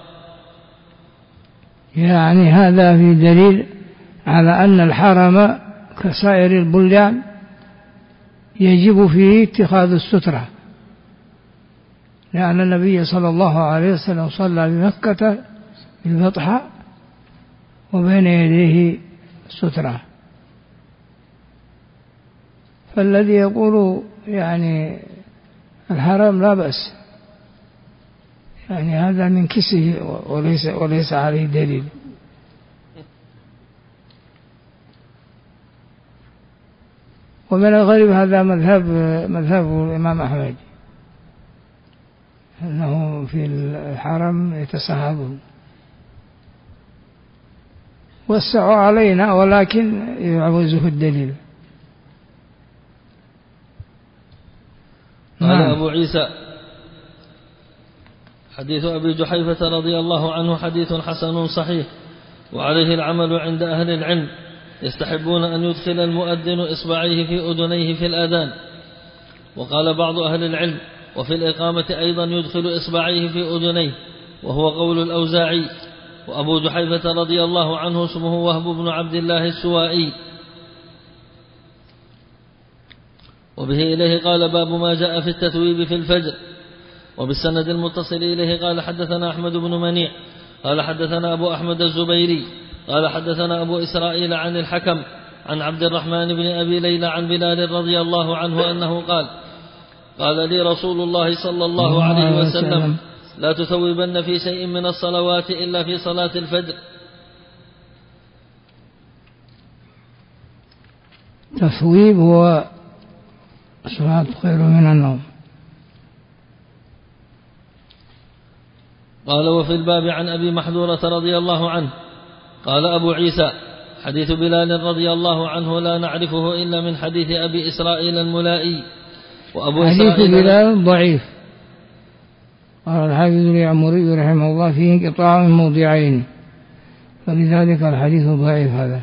S2: يعني هذا في دليل على أن الحرم كسائر البلدان يجب فيه اتخاذ السترة، لأن النبي صلى الله عليه وسلم صلى بمكة بالبطحاء وبين يديه سترة، فالذي يقول يعني الحرام لا بأس، يعني هذا من كسه وليس عليه دليل. ومن الغريب هذا مذهب الإمام أحمد، أنه في الحرم يتصحبون. وسعوا علينا ولكن يعوزه الدليل.
S3: قال أبو عيسى: حديث أبي جحيفة رضي الله عنه حديث حسن صحيح، وعليه العمل عند أهل العلم، يستحبون أن يدخل المؤذن إصبعيه في أذنيه في الأذان. وقال بعض أهل العلم: وفي الإقامة أيضا يدخل إصبعيه في أذنيه، وهو قول الأوزاعي. وأبو جحيفة رضي الله عنه اسمه وهب بن عبد الله السوائي. وبه إليه قال: باب ما جاء في التثويب في الفجر. وبالسند المتصل إليه قال: حدثنا أحمد بن منيع قال حدثنا أبو أحمد الزبيري قال حدثنا أبو إسرائيل عن الحكم عن عبد الرحمن بن أبي ليلى عن بلال رضي الله عنه أنه قال لي رسول الله صلى الله عليه وسلم: لا تثوبن في شيء من الصلوات إلا في صلاة الفجر.
S2: تثويب هو الصلاة خير من النوم.
S3: قال: وفي الباب عن أبي محذورة رضي الله عنه قال أبو عيسى: حديث بلال رضي الله عنه لا نعرفه إلا من حديث أبي إسرائيل الملائي. وأبو
S2: حديث بلال ضعيف. قال الحافظ اليعمري رحمه الله: فيه انقطاع من موضعين، فلذلك الحديث ضعيف هذا.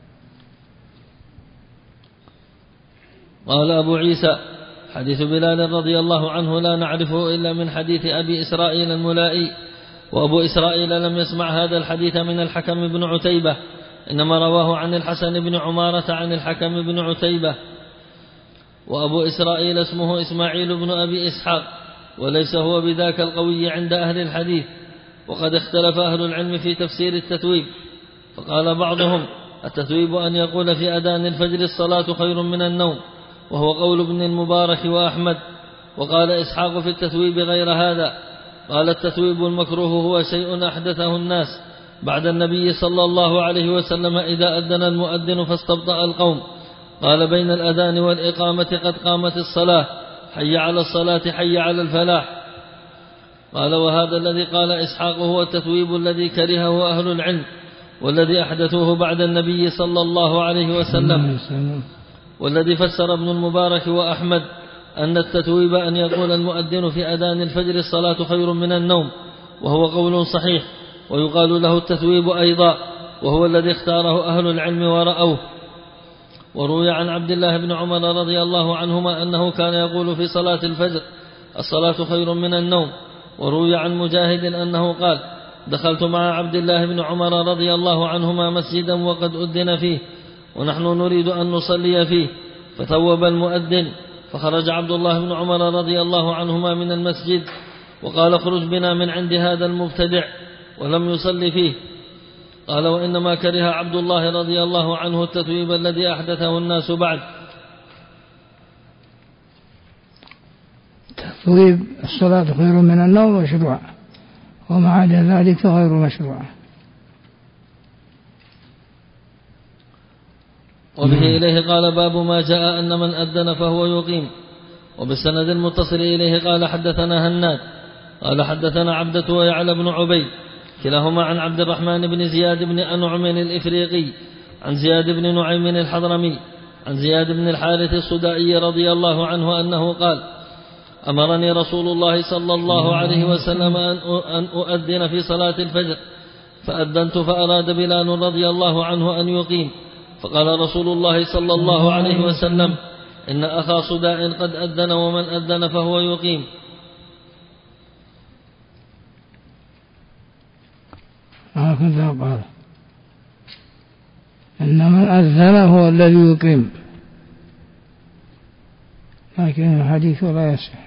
S3: قال أبو عيسى: حديث بلال رضي الله عنه لا نعرفه إلا من حديث أبي إسرائيل الملائي. وأبو إسرائيل لم يسمع هذا الحديث من الحكم بن عتيبة، إنما رواه عن الحسن بن عمارة عن الحكم بن عتيبة. وأبو إسرائيل اسمه إسماعيل بن أبي إسحاق، وليس هو بذاك القوي عند أهل الحديث. وقد اختلف أهل العلم في تفسير التثويب، فقال بعضهم: التثويب أن يقول في أذان الفجر: الصلاة خير من النوم، وهو قول ابن المبارك وأحمد. وقال إسحاق في التثويب غير هذا، قال: التثويب المكروه هو شيء أحدثه الناس بعد النبي صلى الله عليه وسلم إذا أذن المؤذن فاستبطأ القوم، قال: بين الأذان والإقامة قد قامت الصلاة، حي على الصلاة حي على الفلاح. قال: وهذا الذي قال إسحاق هو التثويب الذي كرهه أهل العلم، والذي أحدثوه بعد النبي صلى الله عليه وسلم. والذي فسر ابن المبارك وأحمد أن التثويب أن يقول المؤذن في أذان الفجر: الصلاة خير من النوم، وهو قول صحيح، ويقال له التثويب أيضا، وهو الذي اختاره أهل العلم ورأوه. وروي عن عبد الله بن عمر رضي الله عنهما أنه كان يقول في صلاة الفجر: الصلاة خير من النوم. وروي عن مجاهد أنه قال: دخلت مع عبد الله بن عمر رضي الله عنهما مسجدا وقد أذن فيه، ونحن نريد أن نصلي فيه، فثوب المؤذن، فخرج عبد الله بن عمر رضي الله عنهما من المسجد وقال: اخرج بنا من عند هذا المبتدع، ولم يصلي فيه. قال: وإنما كره عبد الله رضي الله عنه التثويب الذي أحدثه الناس بعد.
S2: تثويب الصلاة خير من النوم مشروع، وما عدا ذلك غير مشروع.
S3: وبه إليه قال: باب ما جاء أن من أذن فهو يقيم. وبالسند المتصل إليه قال: حدثنا هناد قال حدثنا عبدة ويعلى بن عبيد كلاهما عن عبد الرحمن بن زياد بن أنعم الإفريقي عن زياد بن نعيم الحضرمي عن زياد بن الحارث الصدائي رضي الله عنه أنه قال: أمرني رسول الله صلى الله عليه وسلم أن أؤذن في صلاة الفجر، فأذنت فأراد بلال رضي الله عنه أن يقيم، فقال رسول الله صلى الله عليه وسلم: إن أخا صداع قد أذن، ومن أذن فهو يقيم.
S2: هكذا قال: إن من أذن هو الذي يقيم، لكن الحديث لا يصح.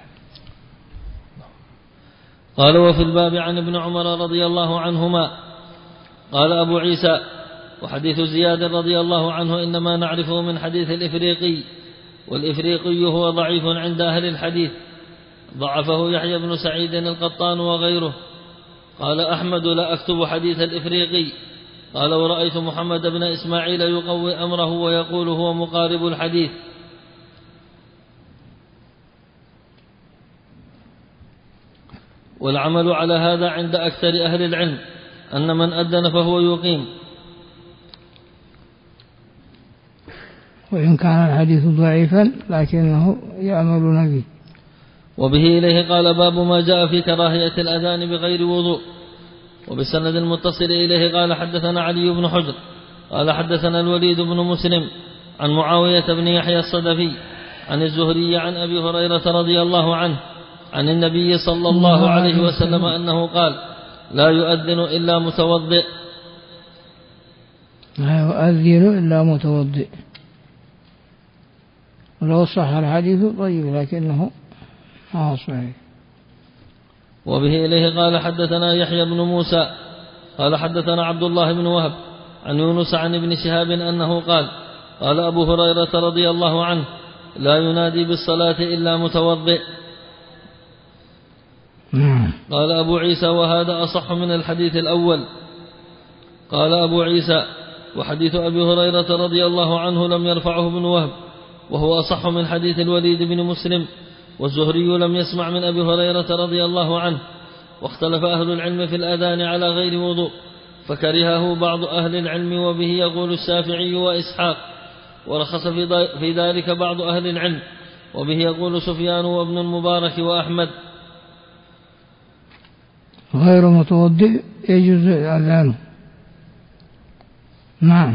S3: قال: وفي الباب عن ابن عمر رضي الله عنهما. قال أبو عيسى: وحديث زياد رضي الله عنه إنما نعرفه من حديث الإفريقي، والإفريقي هو ضعيف عند أهل الحديث، ضعفه يحيى بن سعيد القطان وغيره. قال أحمد: لا أكتب حديث الإفريقي. قال: ورأيت محمد بن إسماعيل يقوي أمره ويقول هو مقارب الحديث. والعمل على هذا عند أكثر أهل العلم، أن من أذن فهو يقيم.
S2: وإن كان الحديث ضعيفا لكنه يأملون به.
S3: وبه إليه قال: باب ما جاء في كراهية الأذان بغير وضوء. وبالسند المتصل إليه قال: حدثنا علي بن حجر قال: حدثنا الوليد بن مسلم عن معاوية بن يحيى الصدفي عن الزهري عن أبي هريرة رضي الله عنه عن النبي صلى الله عليه وسلم أنه قال: لا يؤذن إلا متوضئ.
S2: لا يؤذن إلا متوضئ. ولو صح الحديث طيب لكنه ما هو صحيح.
S3: وبه إليه قال: حدثنا يحيى بن موسى قال: حدثنا عبد الله بن وهب عن يونس عن ابن شهاب أنه قال: قال أبو هريرة رضي الله عنه: لا ينادي بالصلاة إلا متوضئ. قال أبو عيسى: وهذا أصح من الحديث الأول. قال أبو عيسى: وحديث أبي هريرة رضي الله عنه لم يرفعه ابن وهب، وهو أصح من حديث الوليد بن مسلم، والزهري لم يسمع من أبي هريرة رضي الله عنه. واختلف أهل العلم في الأذان على غير وضوء، فكرهه بعض أهل العلم، وبه يقول الشافعي وإسحاق، ورخص في ذلك بعض أهل العلم، وبه يقول سفيان وابن المبارك وأحمد.
S2: غير متوضئ يجوز الأذان. نعم.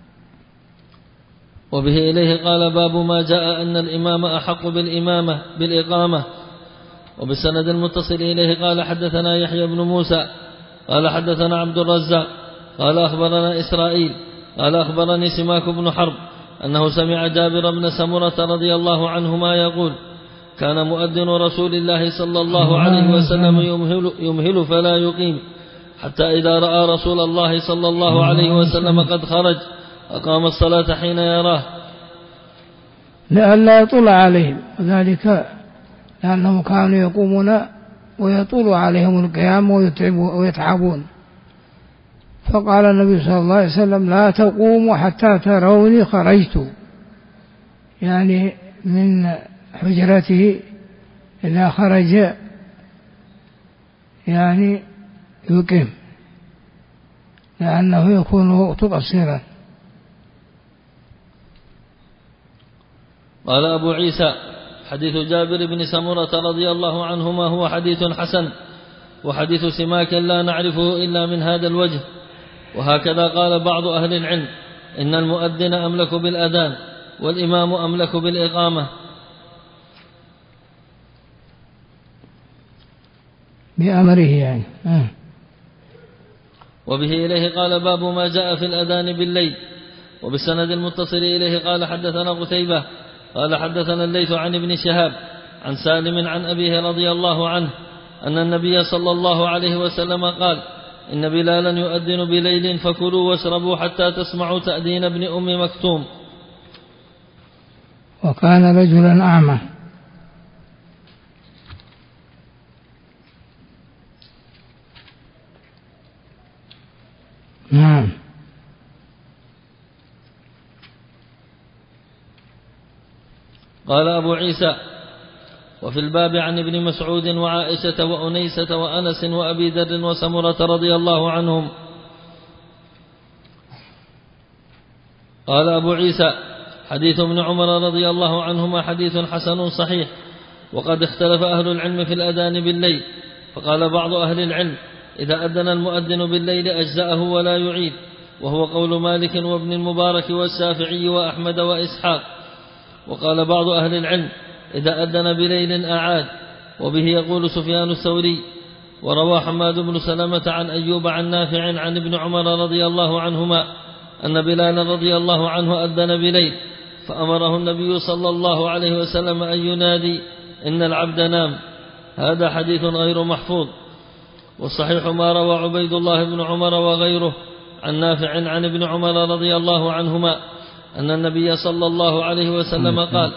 S3: وبه إليه قال: باب ما جاء أن الإمام أحق بالإقامة. وبالسند المتصل إليه قال: حدثنا يحيى بن موسى قال: حدثنا عبد الرزاق قال: أخبرنا إسرائيل قال: أخبرني سماك بن حرب أنه سمع جابر بن سمرة رضي الله عنهما يقول: كان مؤذن رسول الله صلى الله عليه وسلم يمهل فلا يقيم، حتى إذا رأى رسول الله صلى الله عليه وسلم قد خرج أقام الصلاة حين يراه،
S2: لئلا يطول عليهم، وذلك لأنهم كانوا يقومون ويطول عليهم القيام ويتعبون. فقال النبي صلى الله عليه وسلم: لا تقوموا حتى تروني خرجت، يعني من حجرته إذا خرج يعني يقيم، لأنه يكون وقت قصيرا.
S3: قال أبو عيسى: حديث جابر بن سمرة رضي الله عنهما هو حديث حسن، وحديث سماك لا نعرفه إلا من هذا الوجه. وهكذا قال بعض أهل العلم: إن المؤذن أملك بالأذان، والإمام أملك بالإقامة.
S2: بأمره يعني.
S3: وبه إليه قال: باب ما جاء في الأذان بالليل. وبالسند المتصل إليه قال: حدثنا قتيبة قال: حدثنا الليث عن ابن شهاب عن سالم عن أبيه رضي الله عنه أن النبي صلى الله عليه وسلم قال: إن بلالا يؤذن بليل فكلوا واشربوا حتى تسمعوا تأذين ابن أم مكتوم.
S2: وكان رجلا أعمى. نعم.
S3: قال أبو عيسى: وفي الباب عن ابن مسعود وعائشة وأنيسة وأنس وأبي ذر وسمرة رضي الله عنهم. قال أبو عيسى: حديث ابن عمر رضي الله عنهما حديث حسن صحيح. وقد اختلف أهل العلم في الأذان بالليل، فقال بعض أهل العلم: إذا أذن المؤذن بالليل أجزأه ولا يعيد، وهو قول مالك وابن المبارك والشافعي وأحمد وإسحاق. وقال بعض أهل العلم: إذا أذن بليل أعاد، وبه يقول سفيان الثوري. وروى حماد بن سلمة عن أيوب عن نافع عن ابن عمر رضي الله عنهما أن بلالا رضي الله عنه أذن بليل، فأمره النبي صلى الله عليه وسلم أن ينادي: إن العبد نام. هذا حديث غير محفوظ. والصحيح ما روى عبيد الله بن عمر وغيره عن نافع عن ابن عمر رضي الله عنهما أن النبي صلى الله عليه وسلم قال: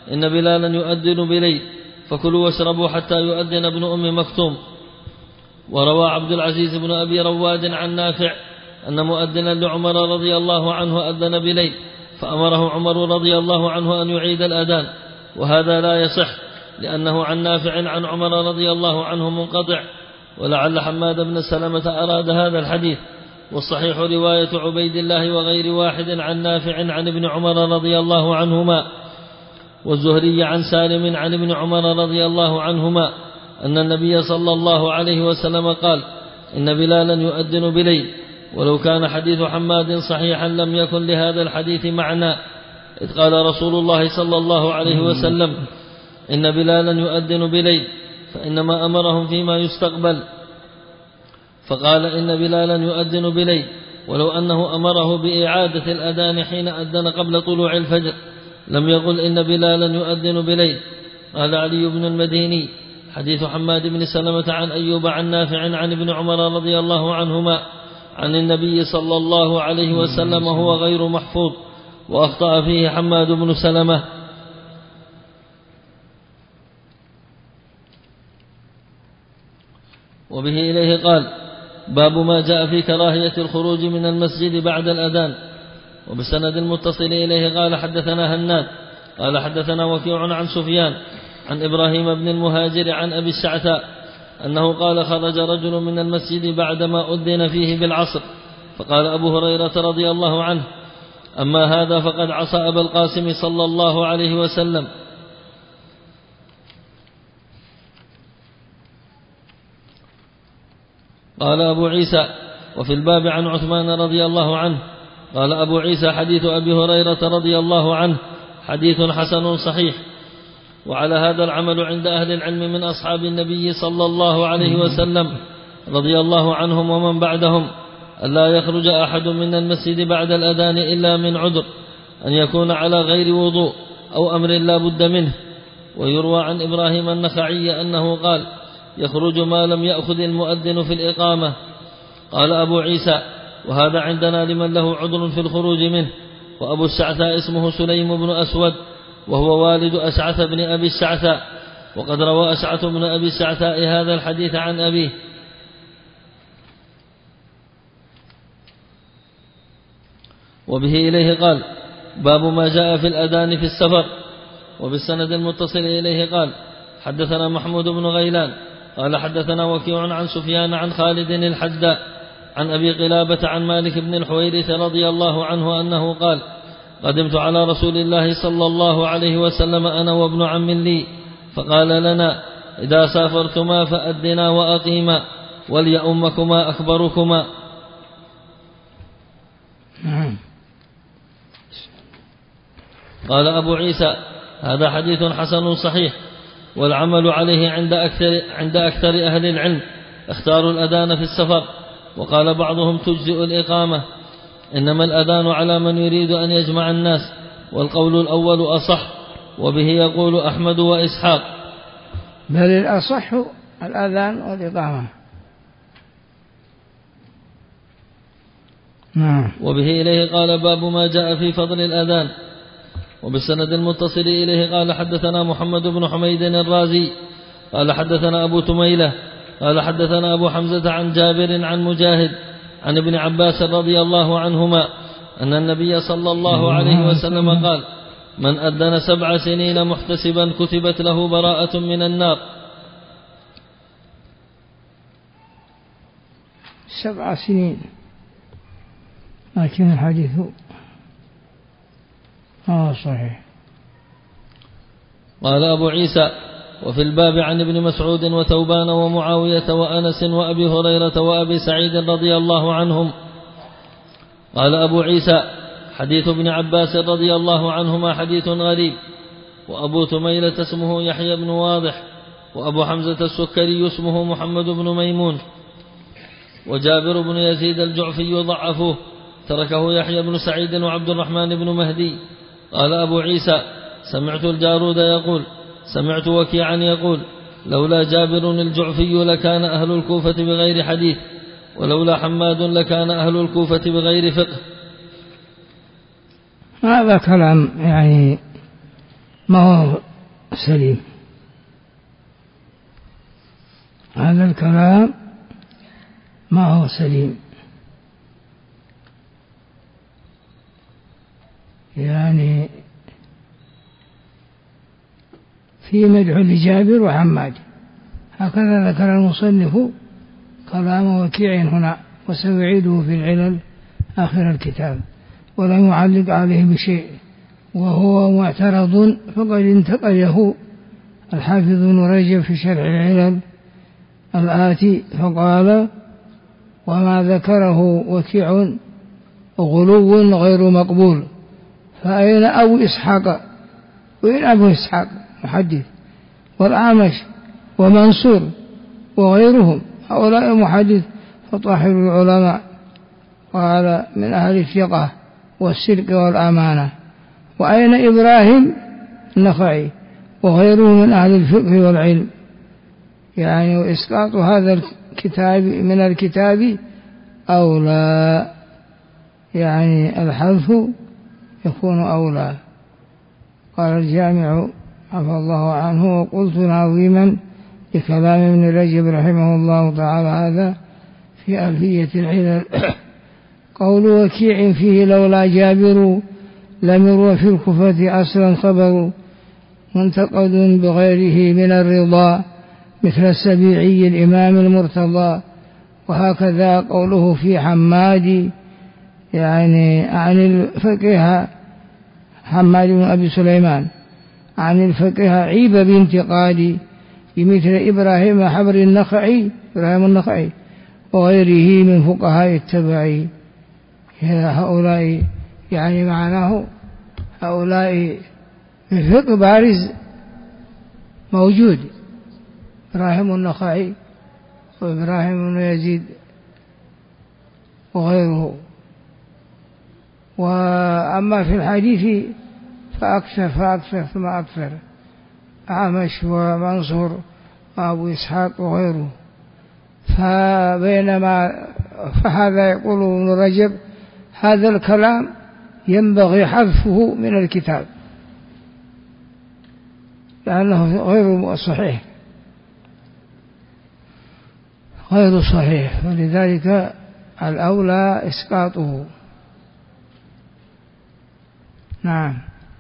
S3: إن بلالا يؤذن بليل فكلوا واشربوا حتى يؤذن ابن أم مكتوم. وروى عبد العزيز بن أبي رواد عن نافع أن مؤذنا لعمر رضي الله عنه أذن بليل فأمره عمر رضي الله عنه أن يعيد الأذان، وهذا لا يصح لأنه عن نافع عن عمر رضي الله عنه منقطع، ولعل حماد بن سلمة أراد هذا الحديث، والصحيح رواية عبيد الله وغير واحد عن نافع عن ابن عمر رضي الله عنهما، والزهري عن سالم عن ابن عمر رضي الله عنهما أن النبي صلى الله عليه وسلم قال إن بلالا يؤذن بليل. ولو كان حديث حماد صحيحا لم يكن لهذا الحديث معنى، إذ قال رسول الله صلى الله عليه وسلم إن بلالا يؤذن بليل، فإنما أمرهم فيما يستقبل، فقال إن بلالا يؤذن بليل، ولو أنه أمره بإعادة الأذان حين أذن قبل طلوع الفجر لم يقل إن بلالا يؤذن بليل. قال علي بن المديني حديث حماد بن سلمة عن أيوب عن نافع عن ابن عمر رضي الله عنهما عن النبي صلى الله عليه وسلم هو غير محفوظ، وأخطأ فيه حماد بن سلمة. وبه إليه قال باب ما جاء في كراهية الخروج من المسجد بعد الأذان. وبسند المتصل إليه قال حدثنا هناد قال حدثنا وكيع عن سفيان عن إبراهيم بن المهاجر عن أبي الشعثاء أنه قال خرج رجل من المسجد بعدما أذن فيه بالعصر، فقال أبو هريرة رضي الله عنه أما هذا فقد عصى أبا القاسم صلى الله عليه وسلم. قال أبو عيسى وفي الباب عن عثمان رضي الله عنه. قال أبو عيسى حديث أبي هريرة رضي الله عنه حديث حسن صحيح. وعلى هذا العمل عند أهل العلم من أصحاب النبي صلى الله عليه وسلم رضي الله عنهم ومن بعدهم ألا يخرج أحد من المسجد بعد الأذان إلا من عذر، أن يكون على غير وضوء أو أمر لا بد منه. ويروى عن إبراهيم النخعي أنه قال يخرج ما لم يأخذ المؤذن في الإقامة. قال أبو عيسى وهذا عندنا لمن له عذر في الخروج منه. وأبو الشعثاء اسمه سليم بن أسود وهو والد أشعث بن أبي الشعثاء، وقد روى أشعث بن أبي الشعثاء هذا الحديث عن أبيه. وبه إليه قال باب ما جاء في الأذان في السفر. وبالسند المتصل إليه قال حدثنا محمود بن غيلان قال حدثنا وكيع عن سفيان عن خالد الحداء عن أبي قلابة عن مالك بن الحويرث رضي الله عنه أنه قال قدمت على رسول الله صلى الله عليه وسلم أنا وابن عم لي، فقال لنا إذا سافرتما فأذنا وأقيما وليؤمكما أكبركما. قال أبو عيسى هذا حديث حسن صحيح، والعمل عليه عند أكثر أهل العلم اختاروا الأذان في السفر. وقال بعضهم تجزئ الإقامة، إنما الأذان على من يريد أن يجمع الناس، والقول الأول أصح، وبه يقول أحمد وإسحاق.
S2: بل الأصح الأذان والإقامة.
S3: وبه إليه قال باب ما جاء في فضل الأذان. وبالسند المتصل إليه قال حدثنا محمد بن حميد الرازي قال حدثنا أبو تميلة قال حدثنا أبو حمزة عن جابر عن مجاهد عن ابن عباس رضي الله عنهما أن النبي صلى الله عليه وسلم قال من أذن 7 سنين محتسبا كتبت له براءة من النار.
S2: 7 سنين، لكن الحديث صحيح.
S3: قال أبو عيسى وفي الباب عن ابن مسعود وثوبان ومعاوية وأنس وأبي هريرة وأبي سعيد رضي الله عنهم. قال أبو عيسى حديث ابن عباس رضي الله عنهما حديث غريب. وأبو تميلة اسمه يحيى بن واضح، وأبو حمزة السكري اسمه محمد بن ميمون، وجابر بن يزيد الجعفي ضعفوه، تركه يحيى بن سعيد وعبد الرحمن بن مهدي. قال أبو عيسى سمعت الجارود يقول سمعت وكيعا يقول لولا جابر الجعفي لكان أهل الكوفة بغير حديث، ولولا حماد لكان أهل الكوفة بغير فقه.
S2: هذا كلام يعني ما هو سليم. هذا الكلام ما هو سليم، يعني في مدح لجابر وحماد. هكذا ذكر المصنف كلام وكيع هنا، وسيعيده في العلل آخر الكتاب، ولم يعلق عليه بشيء، وهو معترض فقد انتقده الحافظ ابن رجب في شرح العلل الآتي فقال: وما ذكره وكيع غلو غير مقبول. فأين أبو إسحاق؟ وين أبو إسحاق محدث، والأعمش ومنصور وغيرهم هؤلاء محدث فطاحل العلماء، قال من أهل الثقة والصدق والأمانة. وأين إبراهيم النخعي وغيره من أهل الفقه والعلم؟ يعني وإسقاط هذا الكتاب من الكتاب أولى، يعني الحذف يكون أولى. قال الجامع عفى الله عنه: وقلت عظيما لكلام ابن رجب رحمه الله تعالى هذا في ألفية العلل. قول وكيع فيه لولا جابر لم يروى في الكوفة أصلا خبر، منتقد بغيره من الرضا مثل السبيعي الإمام المرتضى. وهكذا قوله في حماد، يعني عن الفقه حماد بن أبي سليمان عن الفقه عيب بانتقادي بمثل إبراهيم حبر النخعي إبراهيم النخعي وغيره من فقهاء التبعي. هؤلاء يعني معناه هؤلاء الفقه بارز موجود، إبراهيم النخعي وإبراهيم بن يزيد وغيره. وأما في الحديث فأكثر ثم أكثر، أعمش ومنصور وأبو إسحاق وغيره. فهذا يقول ابن رجب هذا الكلام ينبغي حذفه من الكتاب لأنه غير صحيح، غير صحيح، ولذلك الأولى إسقاطه. نعم.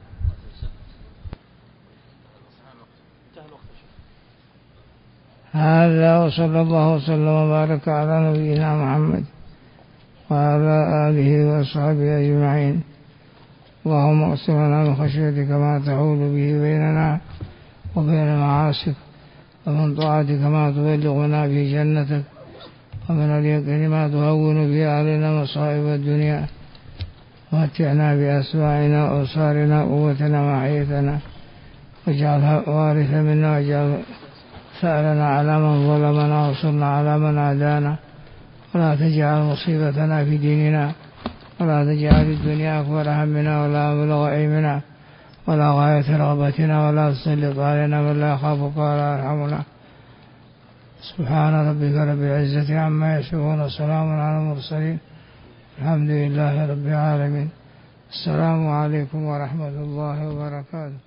S2: هذا وصلى الله وسلم وبارك على نبينا محمد وعلى آله وأصحابه أجمعين. اللهم اغفر لنا من خشيتك ما تحول به بيننا وبين معاصيك، ومن طاعتك ما تبلغنا به جنتك، ومن اليقين ما تهون به علينا مصائب الدنيا، ومتعنا بأسماعنا وأبصارنا قوتنا ما أحييتنا، واجعلها وارث منا، واجعل ثأرنا على من ظلمنا، وانصرنا على من عادانا، ولا تجعل مصيبتنا في ديننا، ولا تجعل الدنيا أكبر همنا ولا مبلغ علمنا ولا غاية رغبتنا، ولا تسلط علينا من لا يخافك ولا يرحمنا. سبحان ربك رب العزة عما يصفون، وسلام على المرسلين، الحمد لله رب العالمين. السلام عليكم ورحمة الله وبركاته.